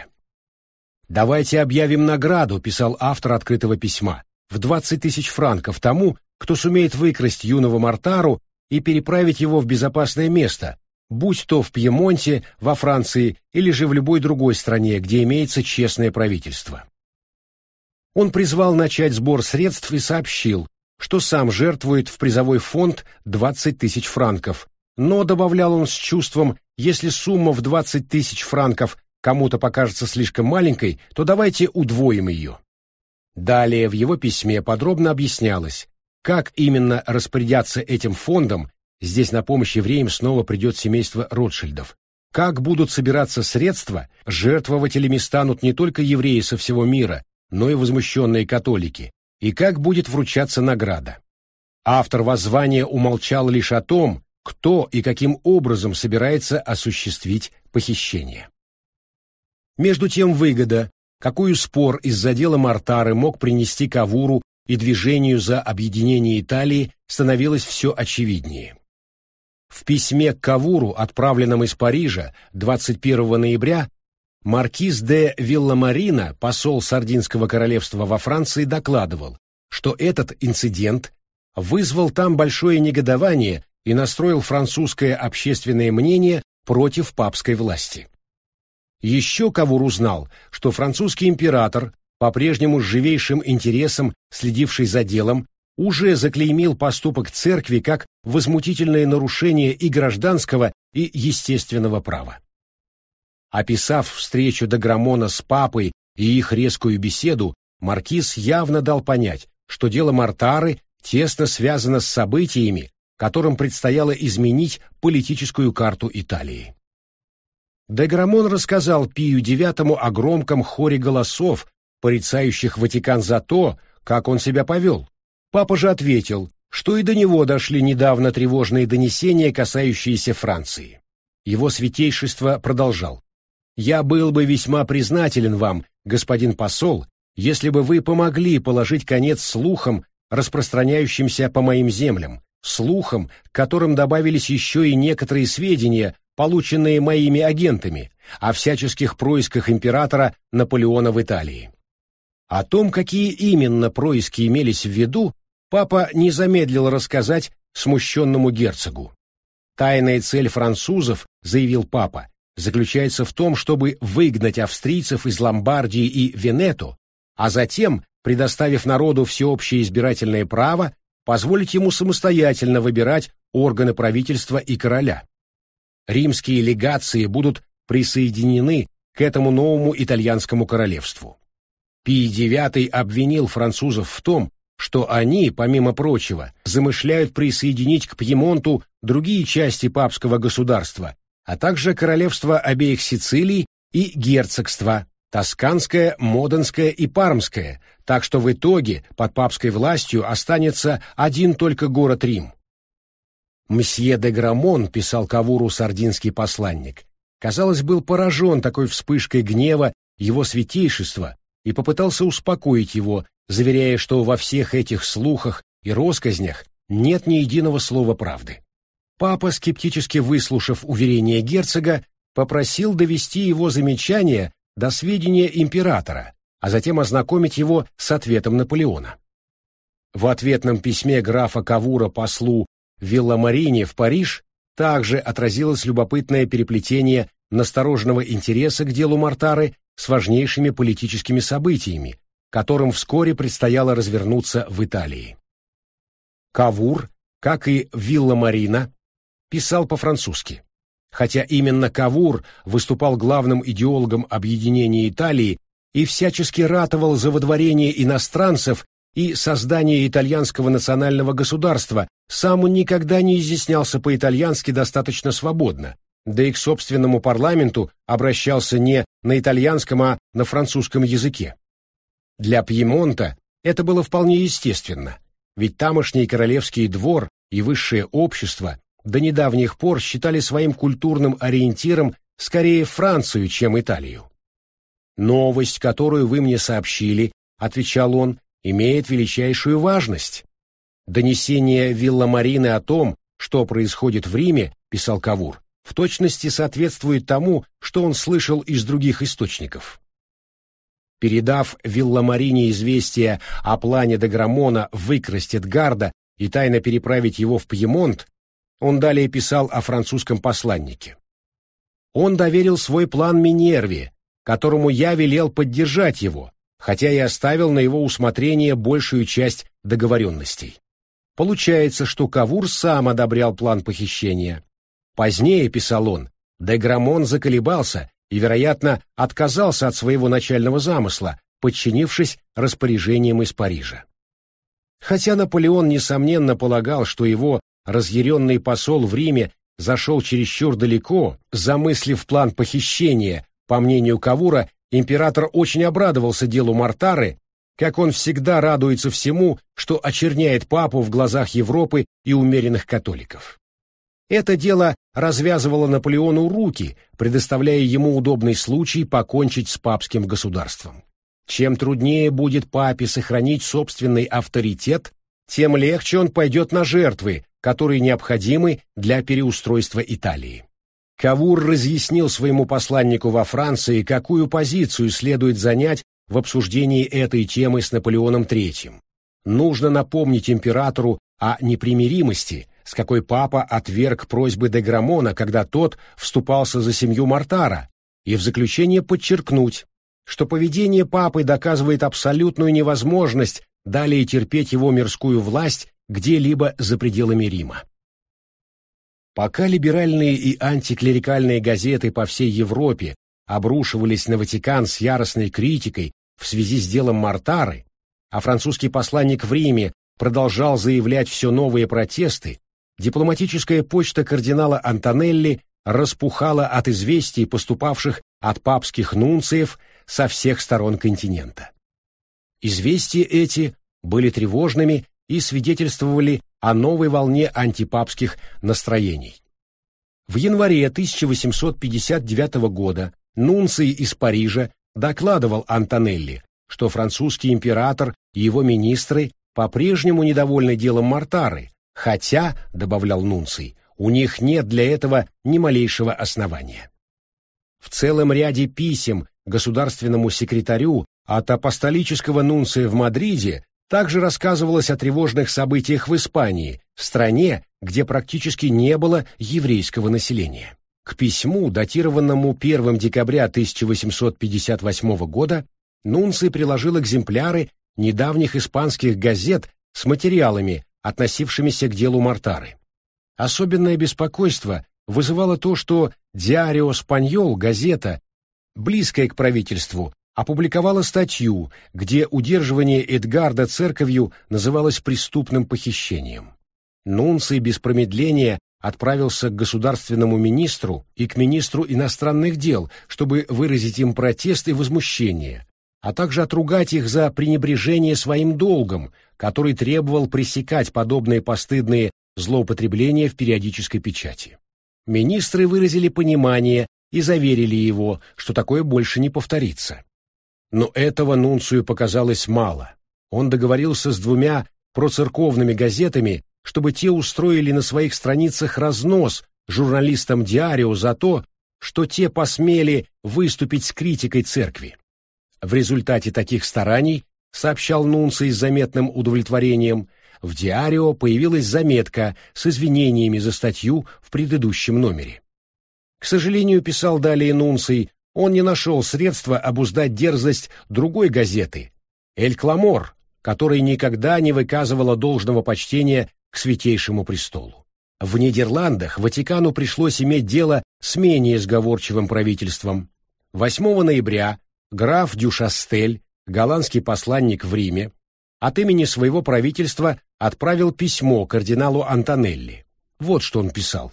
«Давайте объявим награду», — писал автор открытого письма, «в двадцать тысяч франков тому, кто сумеет выкрасть юного Мортару и переправить его в безопасное место, будь то в Пьемонте, во Франции или же в любой другой стране, где имеется честное правительство». Он призвал начать сбор средств и сообщил, что сам жертвует в призовой фонд двадцать тысяч франков, но, добавлял он с чувством, если сумма в двадцать тысяч франков кому-то покажется слишком маленькой, то давайте удвоим ее. Далее в его письме подробно объяснялось, как именно распорядятся этим фондом, здесь на помощь евреям снова придет семейство Ротшильдов, как будут собираться средства, жертвователями станут не только евреи со всего мира, но и возмущенные католики, и как будет вручаться награда. Автор воззвания умолчал лишь о том, кто и каким образом собирается осуществить похищение. Между тем выгода, какую спор из-за дела Мортары мог принести Кавуру и движению за объединение Италии, становилась все очевиднее. В письме к Кавуру, отправленном из Парижа двадцать первого ноября, маркиз де Вилламарина, посол Сардинского королевства во Франции, докладывал, что этот инцидент вызвал там большое негодование и настроил французское общественное мнение против папской власти. Еще Кавур узнал, что французский император, по-прежнему с живейшим интересом следивший за делом, уже заклеймил поступок церкви как возмутительное нарушение и гражданского, и естественного права. Описав встречу де Граммона с папой и их резкую беседу, маркиз явно дал понять, что дело Мортары тесно связано с событиями, которым предстояло изменить политическую карту Италии. Деграмон рассказал Пию девятому о громком хоре голосов, порицающих Ватикан за то, как он себя повел. Папа же ответил, что и до него дошли недавно тревожные донесения, касающиеся Франции. Его святейшество продолжал: «Я был бы весьма признателен вам, господин посол, если бы вы помогли положить конец слухам, распространяющимся по моим землям, слухам, к которым добавились еще и некоторые сведения, полученные моими агентами, о всяческих происках императора Наполеона в Италии». О том, какие именно происки имелись в виду, папа не замедлил рассказать смущенному герцогу. «Тайная цель французов, — заявил папа, — заключается в том, чтобы выгнать австрийцев из Ломбардии и Венето, а затем, предоставив народу всеобщее избирательное право, позволить ему самостоятельно выбирать органы правительства и короля. Римские легации будут присоединены к этому новому итальянскому королевству». Пий девятый обвинил французов в том, что они, помимо прочего, замышляют присоединить к Пьемонту другие части папского государства, а также королевства обеих Сицилий и герцогства Тосканское, Моденское и Пармское, так что в итоге под папской властью останется один только город Рим. Мсье де Грамон, писал Кавуру сардинский посланник, казалось, был поражен такой вспышкой гнева его святейшества и попытался успокоить его, заверяя, что во всех этих слухах и россказнях нет ни единого слова правды. Папа, скептически выслушав уверение герцога, попросил довести его замечания до сведения императора, а затем ознакомить его с ответом Наполеона. В ответном письме графа Кавура послу Вилламарине в Париж также отразилось любопытное переплетение настороженного интереса к делу Мортары с важнейшими политическими событиями, которым вскоре предстояло развернуться в Италии. Кавур, как и Вилламарина, писал по-французски. Хотя именно Кавур выступал главным идеологом объединения Италии и всячески ратовал за водворение иностранцев и создание итальянского национального государства, сам он никогда не изъяснялся по-итальянски достаточно свободно, да и к собственному парламенту обращался не на итальянском, а на французском языке. Для Пьемонта это было вполне естественно, ведь тамошний королевский двор и высшее общество до недавних пор считали своим культурным ориентиром скорее Францию, чем Италию. «Новость, которую вы мне сообщили, — отвечал он, — имеет величайшую важность. Донесение Вилламарины о том, что происходит в Риме, — писал Кавур, — в точности соответствует тому, что он слышал из других источников». Передав Вилламарине известие о плане де Грамона выкрасть Эдгарда и тайно переправить его в Пьемонт, он далее писал о французском посланнике. «Он доверил свой план Минерве, которому я велел поддержать его, хотя и оставил на его усмотрение большую часть договоренностей. Получается, что Кавур сам одобрял план похищения. Позднее, писал он, де Грамон заколебался и, вероятно, отказался от своего начального замысла, подчинившись распоряжениям из Парижа. Хотя Наполеон, несомненно, полагал, что его разъяренный посол в Риме зашел чересчур далеко, замыслив план похищения, по мнению Кавура, император очень обрадовался делу Мортары, как он всегда радуется всему, что очерняет папу в глазах Европы и умеренных католиков. Это дело развязывало Наполеону руки, предоставляя ему удобный случай покончить с папским государством. Чем труднее будет папе сохранить собственный авторитет, тем легче он пойдет на жертвы, которые необходимы для переустройства Италии. Кавур разъяснил своему посланнику во Франции, какую позицию следует занять в обсуждении этой темы с Наполеоном третьим. Нужно напомнить императору о непримиримости, с какой папа отверг просьбы де Грамона, когда тот вступался за семью Мортара, и в заключение подчеркнуть, что поведение папы доказывает абсолютную невозможность далее терпеть его мирскую власть где-либо за пределами Рима. Пока либеральные и антиклерикальные газеты по всей Европе обрушивались на Ватикан с яростной критикой в связи с делом Мортары, а французский посланник в Риме продолжал заявлять все новые протесты, дипломатическая почта кардинала Антонелли распухала от известий, поступавших от папских нунциев со всех сторон континента. Известия эти были тревожными и свидетельствовали о новой волне антипапских настроений. В январе тысяча восемьсот пятьдесят девятого года нунций из Парижа докладывал Антонелли, что французский император и его министры по-прежнему недовольны делом Мортары, хотя, добавлял нунций, у них нет для этого ни малейшего основания. В целом ряде писем государственному секретарю от апостолического нунция в Мадриде также рассказывалось о тревожных событиях в Испании, стране, где практически не было еврейского населения. К письму, датированному первого декабря тысяча восемьсот пятьдесят восьмого года, нунций приложил экземпляры недавних испанских газет с материалами, относившимися к делу Мортары. Особенное беспокойство вызывало то, что «Диарио Спаньол» газета, близкая к правительству, опубликовала статью, где удерживание Эдгарда церковью называлось преступным похищением. Нунций без промедления отправился к государственному министру и к министру иностранных дел, чтобы выразить им протест и возмущение, а также отругать их за пренебрежение своим долгом, который требовал пресекать подобные постыдные злоупотребления в периодической печати. Министры выразили понимание и заверили его, что такое больше не повторится. Но этого нунцию показалось мало. Он договорился с двумя процерковными газетами, чтобы те устроили на своих страницах разнос журналистам «Диарио» за то, что те посмели выступить с критикой церкви. В результате таких стараний, сообщал нунций с заметным удовлетворением, в «Диарио» появилась заметка с извинениями за статью в предыдущем номере. К сожалению, писал далее нунций, он не нашел средства обуздать дерзость другой газеты «Эль Кламор», которая никогда не выказывала должного почтения к Святейшему Престолу. В Нидерландах Ватикану пришлось иметь дело с менее сговорчивым правительством. восьмого ноября граф Дю Шастель, голландский посланник в Риме, от имени своего правительства отправил письмо кардиналу Антонелли. Вот что он писал.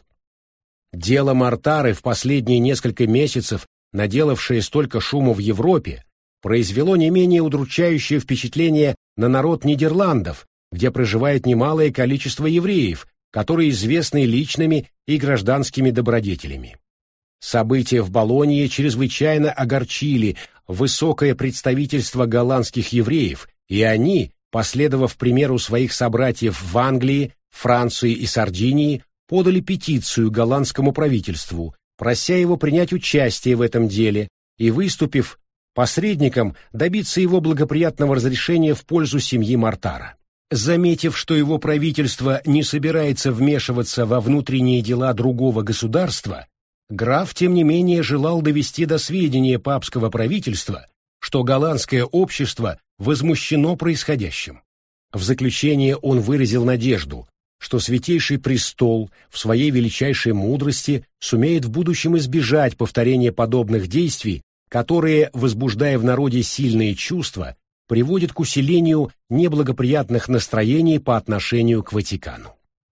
«Дело Мортары в последние несколько месяцев, наделавшее столько шума в Европе, произвело не менее удручающее впечатление на народ Нидерландов, где проживает немалое количество евреев, которые известны личными и гражданскими добродетелями. События в Болонье чрезвычайно огорчили высокое представительство голландских евреев, и они, последовав примеру своих собратьев в Англии, Франции и Сардинии, подали петицию голландскому правительству, прося его принять участие в этом деле и, выступив посредником, добиться его благоприятного разрешения в пользу семьи Мортара. Заметив, что его правительство не собирается вмешиваться во внутренние дела другого государства, граф, тем не менее, желал довести до сведения папского правительства, что голландское общество возмущено происходящим. В заключение он выразил надежду, что Святейший Престол в своей величайшей мудрости сумеет в будущем избежать повторения подобных действий, которые, возбуждая в народе сильные чувства, приводят к усилению неблагоприятных настроений по отношению к Ватикану.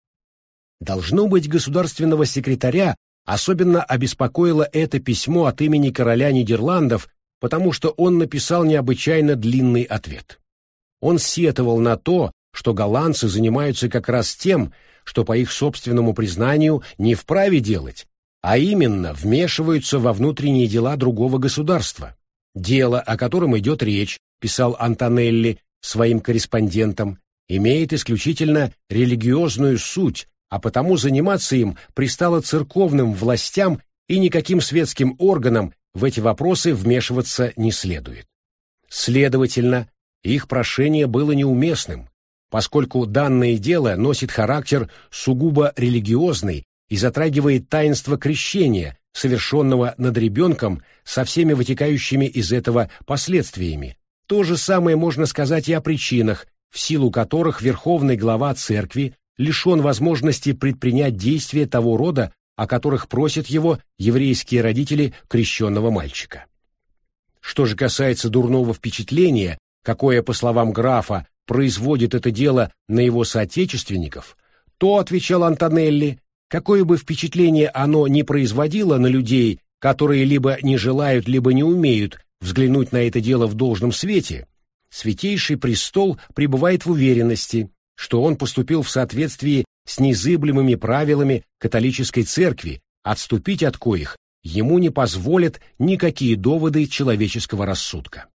Должно быть, государственного секретаря особенно обеспокоило это письмо от имени короля Нидерландов, потому что он написал необычайно длинный ответ. Он сетовал на то, что голландцы занимаются как раз тем, что по их собственному признанию не вправе делать, а именно вмешиваются во внутренние дела другого государства. Дело, о котором идет речь, писал Антонелли своим корреспондентам, имеет исключительно религиозную суть, а потому заниматься им пристало церковным властям и никаким светским органам в эти вопросы вмешиваться не следует. Следовательно, их прошение было неуместным, поскольку данное дело носит характер сугубо религиозный и затрагивает таинство крещения, совершенного над ребенком со всеми вытекающими из этого последствиями. То же самое можно сказать и о причинах, в силу которых верховный глава церкви лишен возможности предпринять действия того рода, о которых просят его еврейские родители крещенного мальчика. Что же касается дурного впечатления, какое, по словам графа, производит это дело на его соотечественников, то, отвечал Антонелли, какое бы впечатление оно ни производило на людей, которые либо не желают, либо не умеют взглянуть на это дело в должном свете, Святейший Престол пребывает в уверенности, что он поступил в соответствии с незыблемыми правилами католической церкви, отступить от коих ему не позволят никакие доводы человеческого рассудка.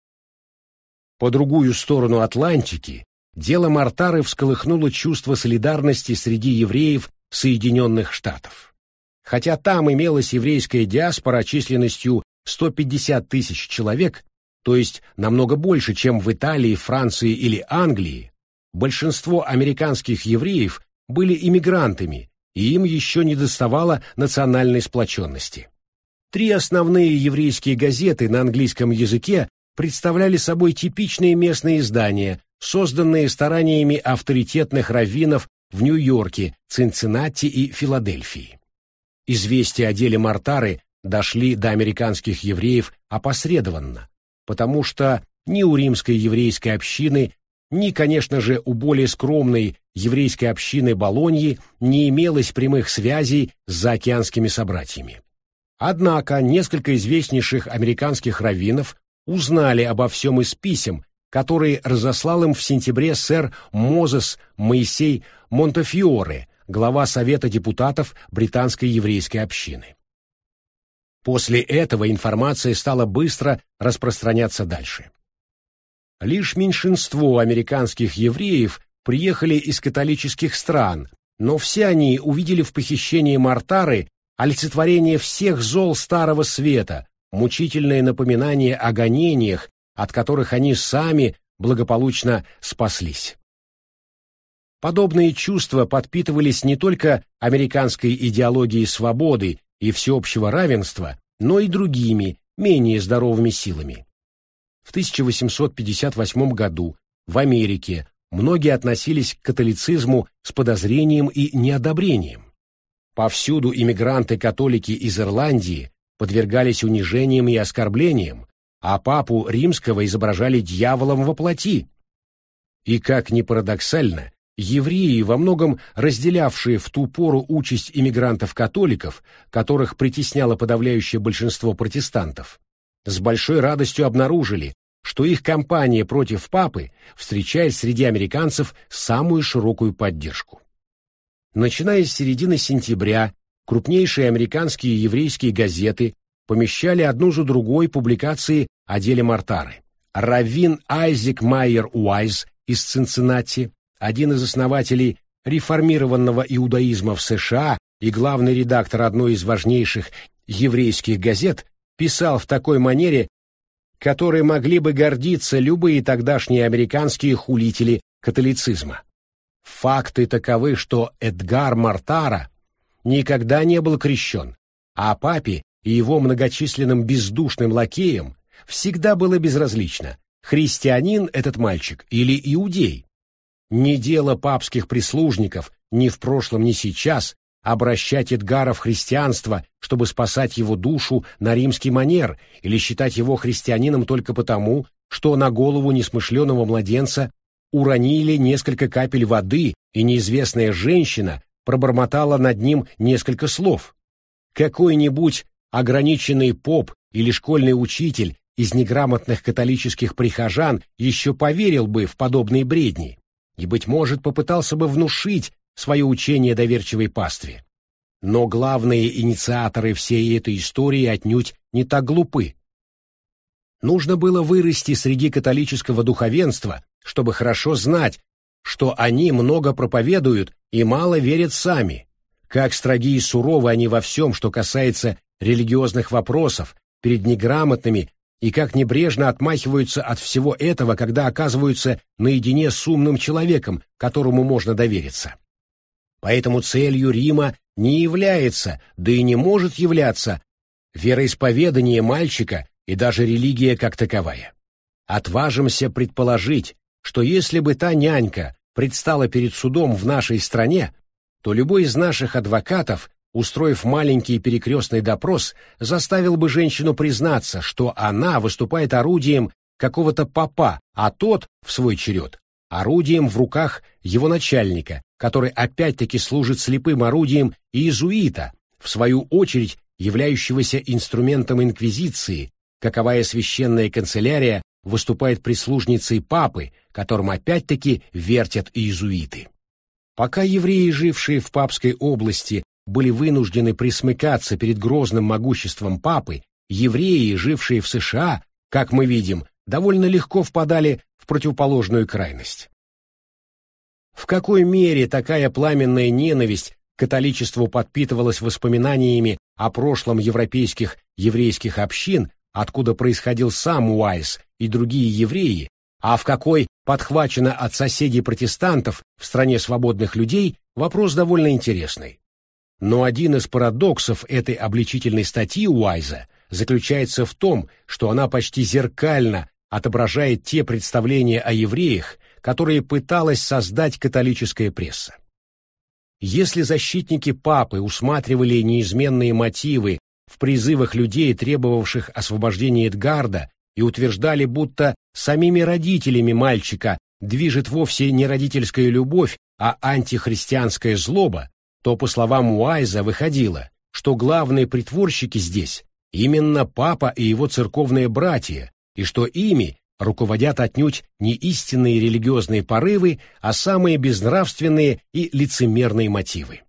По другую сторону Атлантики дело Мортары всколыхнуло чувство солидарности среди евреев Соединенных Штатов. Хотя там имелась еврейская диаспора численностью сто пятьдесят тысяч человек, то есть намного больше, чем в Италии, Франции или Англии, большинство американских евреев были иммигрантами, и им еще недоставало национальной сплоченности. Три основные еврейские газеты на английском языке представляли собой типичные местные издания, созданные стараниями авторитетных раввинов в Нью-Йорке, Цинциннати и Филадельфии. Известия о деле Мортары дошли до американских евреев опосредованно, потому что ни у римской еврейской общины, ни, конечно же, у более скромной еврейской общины Болоньи не имелось прямых связей с заокеанскими собратьями. Однако несколько известнейших американских раввинов узнали обо всем из писем, которые разослал им в сентябре сэр Мозес Моисей Монтефиоре, глава Совета депутатов британской еврейской общины. После этого информация стала быстро распространяться дальше. Лишь меньшинство американских евреев приехали из католических стран, но все они увидели в похищении Мортары олицетворение всех зол Старого Света, мучительное напоминание о гонениях, от которых они сами благополучно спаслись. Подобные чувства подпитывались не только американской идеологией свободы и всеобщего равенства, но и другими, менее здоровыми силами. В тысяча восемьсот пятьдесят восьмом году в Америке многие относились к католицизму с подозрением и неодобрением. Повсюду иммигранты-католики из Ирландии подвергались унижениям и оскорблениям, а папу римского изображали дьяволом во плоти. И, как ни парадоксально, евреи, во многом разделявшие в ту пору участь иммигрантов-католиков, которых притесняло подавляющее большинство протестантов, с большой радостью обнаружили, что их кампания против папы встречает среди американцев самую широкую поддержку. Начиная с середины сентября, крупнейшие американские еврейские газеты помещали одну за другой публикации о деле Мортары. Раввин Айзек Майер Уайз из Цинциннати, один из основателей реформированного иудаизма в США и главный редактор одной из важнейших еврейских газет, писал в такой манере, которой могли бы гордиться любые тогдашние американские хулители католицизма. Факты таковы, что Эдгар Мортара никогда не был крещен, а папе и его многочисленным бездушным лакеям всегда было безразлично, христианин этот мальчик или иудей. Не дело папских прислужников ни в прошлом, ни сейчас обращать Эдгара в христианство, чтобы спасать его душу на римский манер или считать его христианином только потому, что на голову несмышленого младенца уронили несколько капель воды, и неизвестная женщина пробормотала над ним несколько слов. Какой-нибудь ограниченный поп или школьный учитель из неграмотных католических прихожан еще поверил бы в подобные бредни и, быть может, попытался бы внушить свое учение доверчивой пастве. Но главные инициаторы всей этой истории отнюдь не так глупы. Нужно было вырасти среди католического духовенства, чтобы хорошо знать, что они много проповедуют и мало верят сами, как строги и суровы они во всем, что касается религиозных вопросов, перед неграмотными, и как небрежно отмахиваются от всего этого, когда оказываются наедине с умным человеком, которому можно довериться. Поэтому целью Рима не является, да и не может являться, вероисповедание мальчика и даже религия как таковая. Отважимся предположить, что если бы та нянька предстала перед судом в нашей стране, то любой из наших адвокатов устроив маленький перекрестный допрос, заставил бы женщину признаться, что она выступает орудием какого-то попа, а тот, в свой черед, орудием в руках его начальника, который опять-таки служит слепым орудием иезуита, в свою очередь являющегося инструментом инквизиции, каковая священная канцелярия выступает прислужницей папы, которым опять-таки вертят иезуиты. Пока евреи, жившие в папской области, были вынуждены присмыкаться перед грозным могуществом папы, евреи, жившие в США, как мы видим, довольно легко впадали в противоположную крайность. В какой мере такая пламенная ненависть к католичеству подпитывалась воспоминаниями о прошлом европейских еврейских общин, откуда происходил сам Уайс и другие евреи, а в какой подхвачено от соседей-протестантов в стране свободных людей, вопрос довольно интересный. Но один из парадоксов этой обличительной статьи Уайза заключается в том, что она почти зеркально отображает те представления о евреях, которые пыталась создать католическая пресса. Если защитники папы усматривали неизменные мотивы в призывах людей, требовавших освобождения Эдгарда, и утверждали, будто самими родителями мальчика движет вовсе не родительская любовь, а антихристианская злоба, то, по словам Уайза, выходило, что главные притворщики здесь именно папа и его церковные братья, и что ими руководят отнюдь не истинные религиозные порывы, а самые безнравственные и лицемерные мотивы.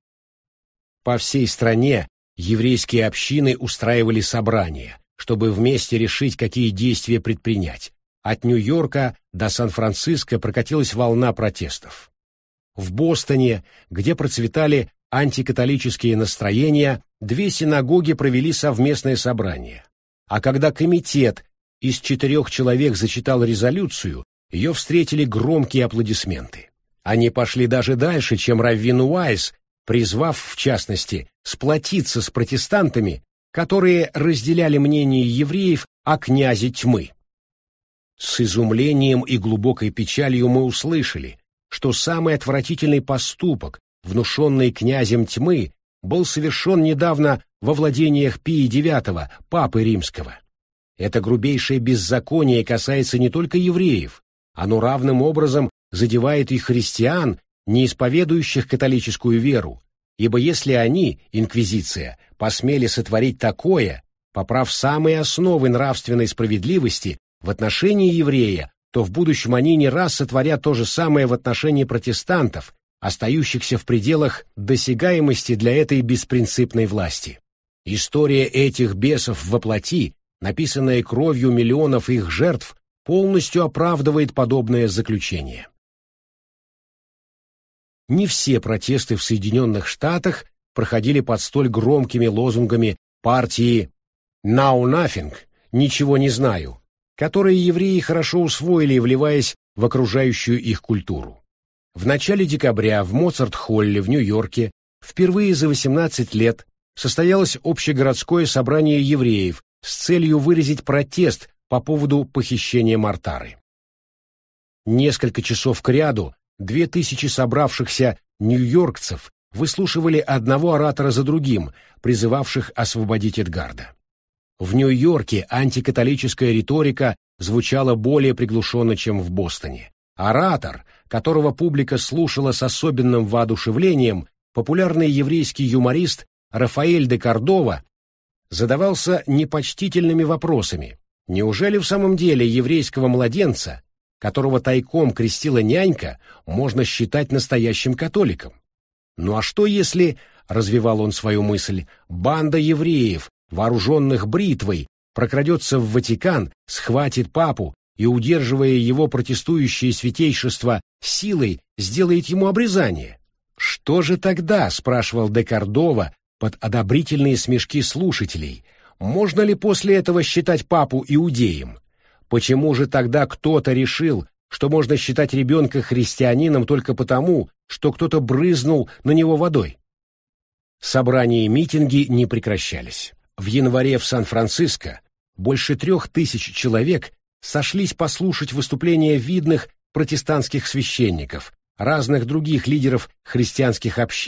По всей стране еврейские общины устраивали собрания, чтобы вместе решить, какие действия предпринять. От Нью-Йорка до Сан-Франциско прокатилась волна протестов. В Бостоне, где процветали антикатолические настроения, две синагоги провели совместное собрание. А когда комитет из четырех человек зачитал резолюцию, ее встретили громкие аплодисменты. Они пошли даже дальше, чем раввин Уайс, призвав, в частности, сплотиться с протестантами, которые разделяли мнение евреев о князе тьмы. С изумлением и глубокой печалью мы услышали, что самый отвратительный поступок, внушенный князем тьмы, был совершен недавно во владениях Пия девятого, папы римского. Это грубейшее беззаконие касается не только евреев, оно равным образом задевает и христиан, не исповедующих католическую веру, ибо если они, инквизиция, посмели сотворить такое, поправ самые основы нравственной справедливости в отношении еврея, то в будущем они не раз сотворят то же самое в отношении протестантов, остающихся в пределах досягаемости для этой беспринципной власти. История этих бесов во плоти, написанная кровью миллионов их жертв, полностью оправдывает подобное заключение. Не все протесты в Соединенных Штатах проходили под столь громкими лозунгами партии «Now Nothing» — «Ничего не знаю», которые евреи хорошо усвоили, вливаясь в окружающую их культуру. В начале декабря в Моцарт-холле в Нью-Йорке впервые за восемнадцать лет состоялось общегородское собрание евреев с целью выразить протест по поводу похищения Мартары. Несколько часов кряду две тысячи собравшихся нью-йоркцев выслушивали одного оратора за другим, призывавших освободить Эдгарда. В Нью-Йорке антикатолическая риторика звучала более приглушенно, чем в Бостоне. Оратор, которого публика слушала с особенным воодушевлением, популярный еврейский юморист Рафаэль де Кордова, задавался непочтительными вопросами. Неужели в самом деле еврейского младенца, которого тайком крестила нянька, можно считать настоящим католиком? Ну а что если, развивал он свою мысль, банда евреев, вооруженных бритвой, прокрадется в Ватикан, схватит папу и, удерживая его протестующее святейшество силой, сделает ему обрезание? Что же тогда, спрашивал де Кордова под одобрительные смешки слушателей, можно ли после этого считать папу иудеем? Почему же тогда кто-то решил, что можно считать ребенка христианином только потому, что кто-то брызнул на него водой? Собрания и митинги не прекращались. В январе в Сан-Франциско больше трех тысяч человек сошлись послушать выступления видных протестантских священников, разных других лидеров христианских общин,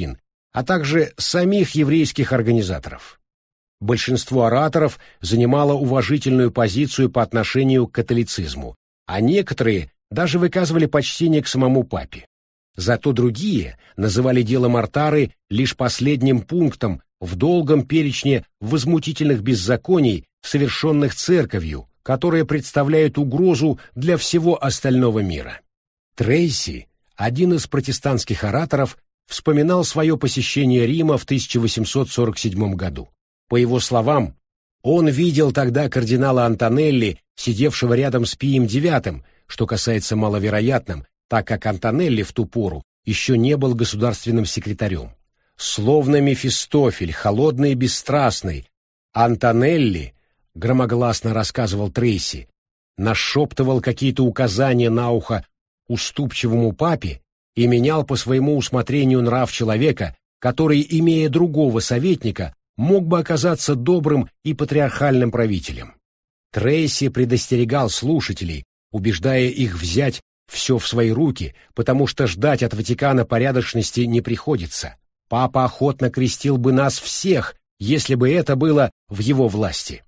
а также самих еврейских организаторов. Большинство ораторов занимало уважительную позицию по отношению к католицизму, а некоторые даже выказывали почтение к самому папе. Зато другие называли дело Мортары лишь последним пунктом в долгом перечне возмутительных беззаконий, совершенных церковью, которые представляют угрозу для всего остального мира. Трейси, один из протестантских ораторов, вспоминал свое посещение Рима в тысяча восемьсот сорок седьмом году. По его словам, он видел тогда кардинала Антонелли, сидевшего рядом с Пием девятым, что касается маловероятным, так как Антонелли в ту пору еще не был государственным секретарем. Словно Мефистофель, холодный и бесстрастный, Антонелли, громогласно рассказывал Трейси, нашептывал какие-то указания на ухо уступчивому папе и менял по своему усмотрению нрав человека, который, имея другого советника, мог бы оказаться добрым и патриархальным правителем. Трейси предостерегал слушателей, убеждая их взять все в свои руки, потому что ждать от Ватикана порядочности не приходится. Папа охотно крестил бы нас всех, если бы это было в его власти.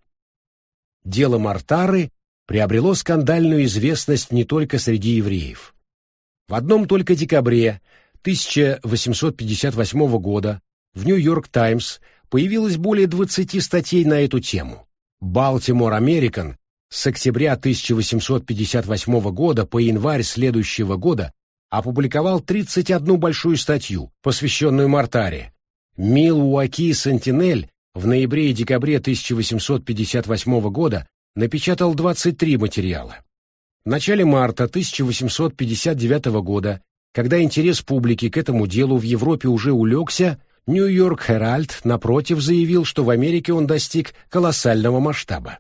Дело Мортары приобрело скандальную известность не только среди евреев. В одном только декабре тысяча восемьсот пятьдесят восьмого года в «Нью-Йорк Таймс» появилось более двадцати статей на эту тему. «Балтимор Американ» с октября тысяча восемьсот пятьдесят восьмого года по январь следующего года опубликовал тридцать одну большую статью, посвященную Мортаре. «Милуоки Сентинель» в ноябре и декабре тысяча восемьсот пятьдесят восьмого года напечатал двадцать три материала. В начале марта тысяча восемьсот пятьдесят девятого года, когда интерес публики к этому делу в Европе уже улегся, «Нью-Йорк Herald» напротив заявил, что в Америке он достиг колоссального масштаба.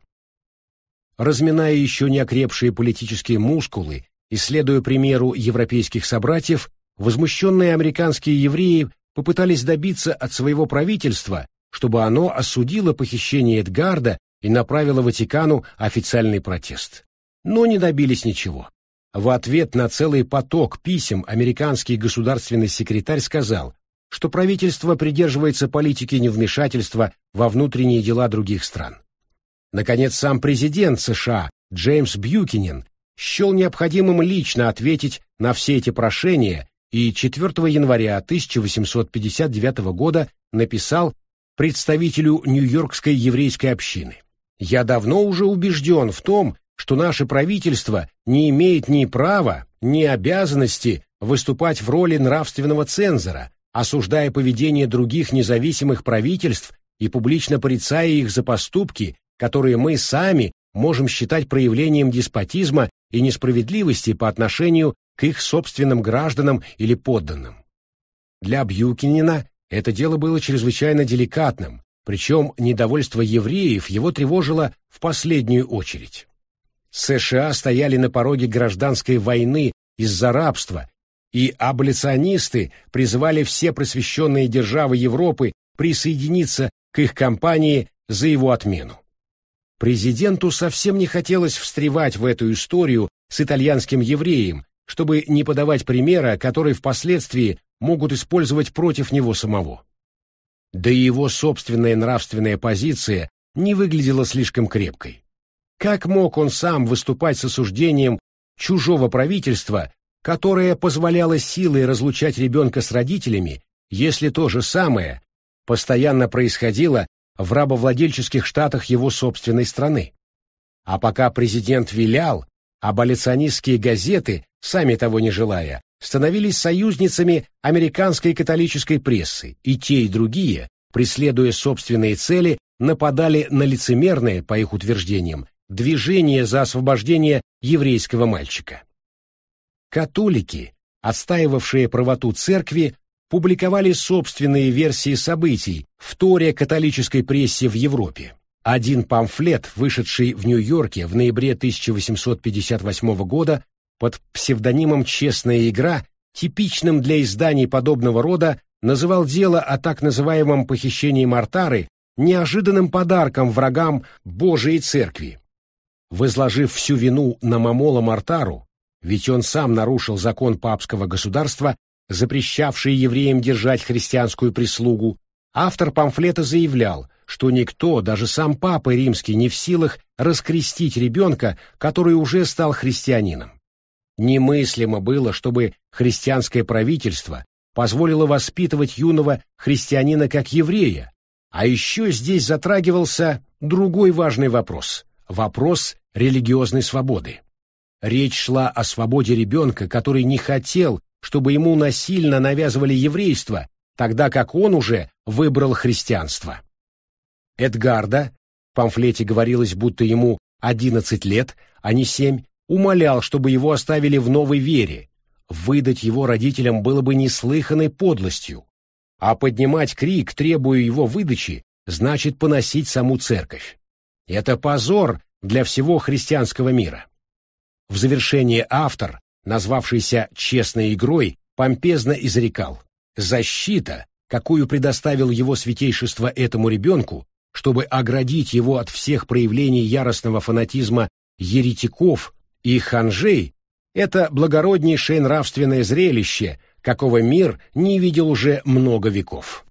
Разминая еще не окрепшие политические мускулы и следуя примеру европейских собратьев, возмущенные американские евреи попытались добиться от своего правительства, чтобы оно осудило похищение Эдгарда и направило Ватикану официальный протест. Но не добились ничего. В ответ на целый поток писем американский государственный секретарь сказал, что правительство придерживается политики невмешательства во внутренние дела других стран. Наконец, сам президент США Джеймс Бьюкенен счел необходимым лично ответить на все эти прошения и четвёртого января тысяча восемьсот пятьдесят девятого года написал представителю Нью-Йоркской еврейской общины: «Я давно уже убежден в том, что наше правительство не имеет ни права, ни обязанности выступать в роли нравственного цензора, осуждая поведение других независимых правительств и публично порицая их за поступки, которые мы сами можем считать проявлением деспотизма и несправедливости по отношению к их собственным гражданам или подданным». Для Бьюкенена это дело было чрезвычайно деликатным, причем недовольство евреев его тревожило в последнюю очередь. США стояли на пороге гражданской войны из-за рабства, и аболиционисты призывали все просвещенные державы Европы присоединиться к их кампании за его отмену. Президенту совсем не хотелось встревать в эту историю с итальянским евреем, чтобы не подавать примера, который впоследствии могут использовать против него самого. Да и его собственная нравственная позиция не выглядела слишком крепкой. Как мог он сам выступать с осуждением чужого правительства, которое позволяло силой разлучать ребенка с родителями, если то же самое постоянно происходило в рабовладельческих штатах его собственной страны? А пока президент вилял, аболиционистские газеты, сами того не желая, становились союзницами американской католической прессы, и те, и другие, преследуя собственные цели, нападали на лицемерное, по их утверждениям, движение за освобождение еврейского мальчика. Католики, отстаивавшие правоту церкви, публиковали собственные версии событий, вторя католической прессе в Европе. Один памфлет, вышедший в Нью-Йорке в ноябре тысяча восемьсот пятьдесят восьмого года под псевдонимом «Честная игра», типичным для изданий подобного рода, называл дело о так называемом похищении Мортары неожиданным подарком врагам Божией Церкви. Возложив всю вину на Мамола Мортару, ведь он сам нарушил закон папского государства, запрещавшие евреям держать христианскую прислугу, автор памфлета заявлял, что никто, даже сам Папа Римский, не в силах раскрестить ребенка, который уже стал христианином. Немыслимо было, чтобы христианское правительство позволило воспитывать юного христианина как еврея, а еще здесь затрагивался другой важный вопрос – вопрос религиозной свободы. Речь шла о свободе ребенка, который не хотел, чтобы ему насильно навязывали еврейство, тогда как он уже выбрал христианство. Эдгарда, в памфлете говорилось, будто ему одиннадцать лет, а не семь, умолял, чтобы его оставили в новой вере. Выдать его родителям было бы неслыханной подлостью, а поднимать крик, требуя его выдачи, значит поносить саму церковь. Это позор для всего христианского мира. В завершение автор, назвавшийся «честной игрой», помпезно изрекал: «Защита, какую предоставил его святейшество этому ребенку, чтобы оградить его от всех проявлений яростного фанатизма еретиков и ханжей, это благороднейшее нравственное зрелище, какого мир не видел уже много веков».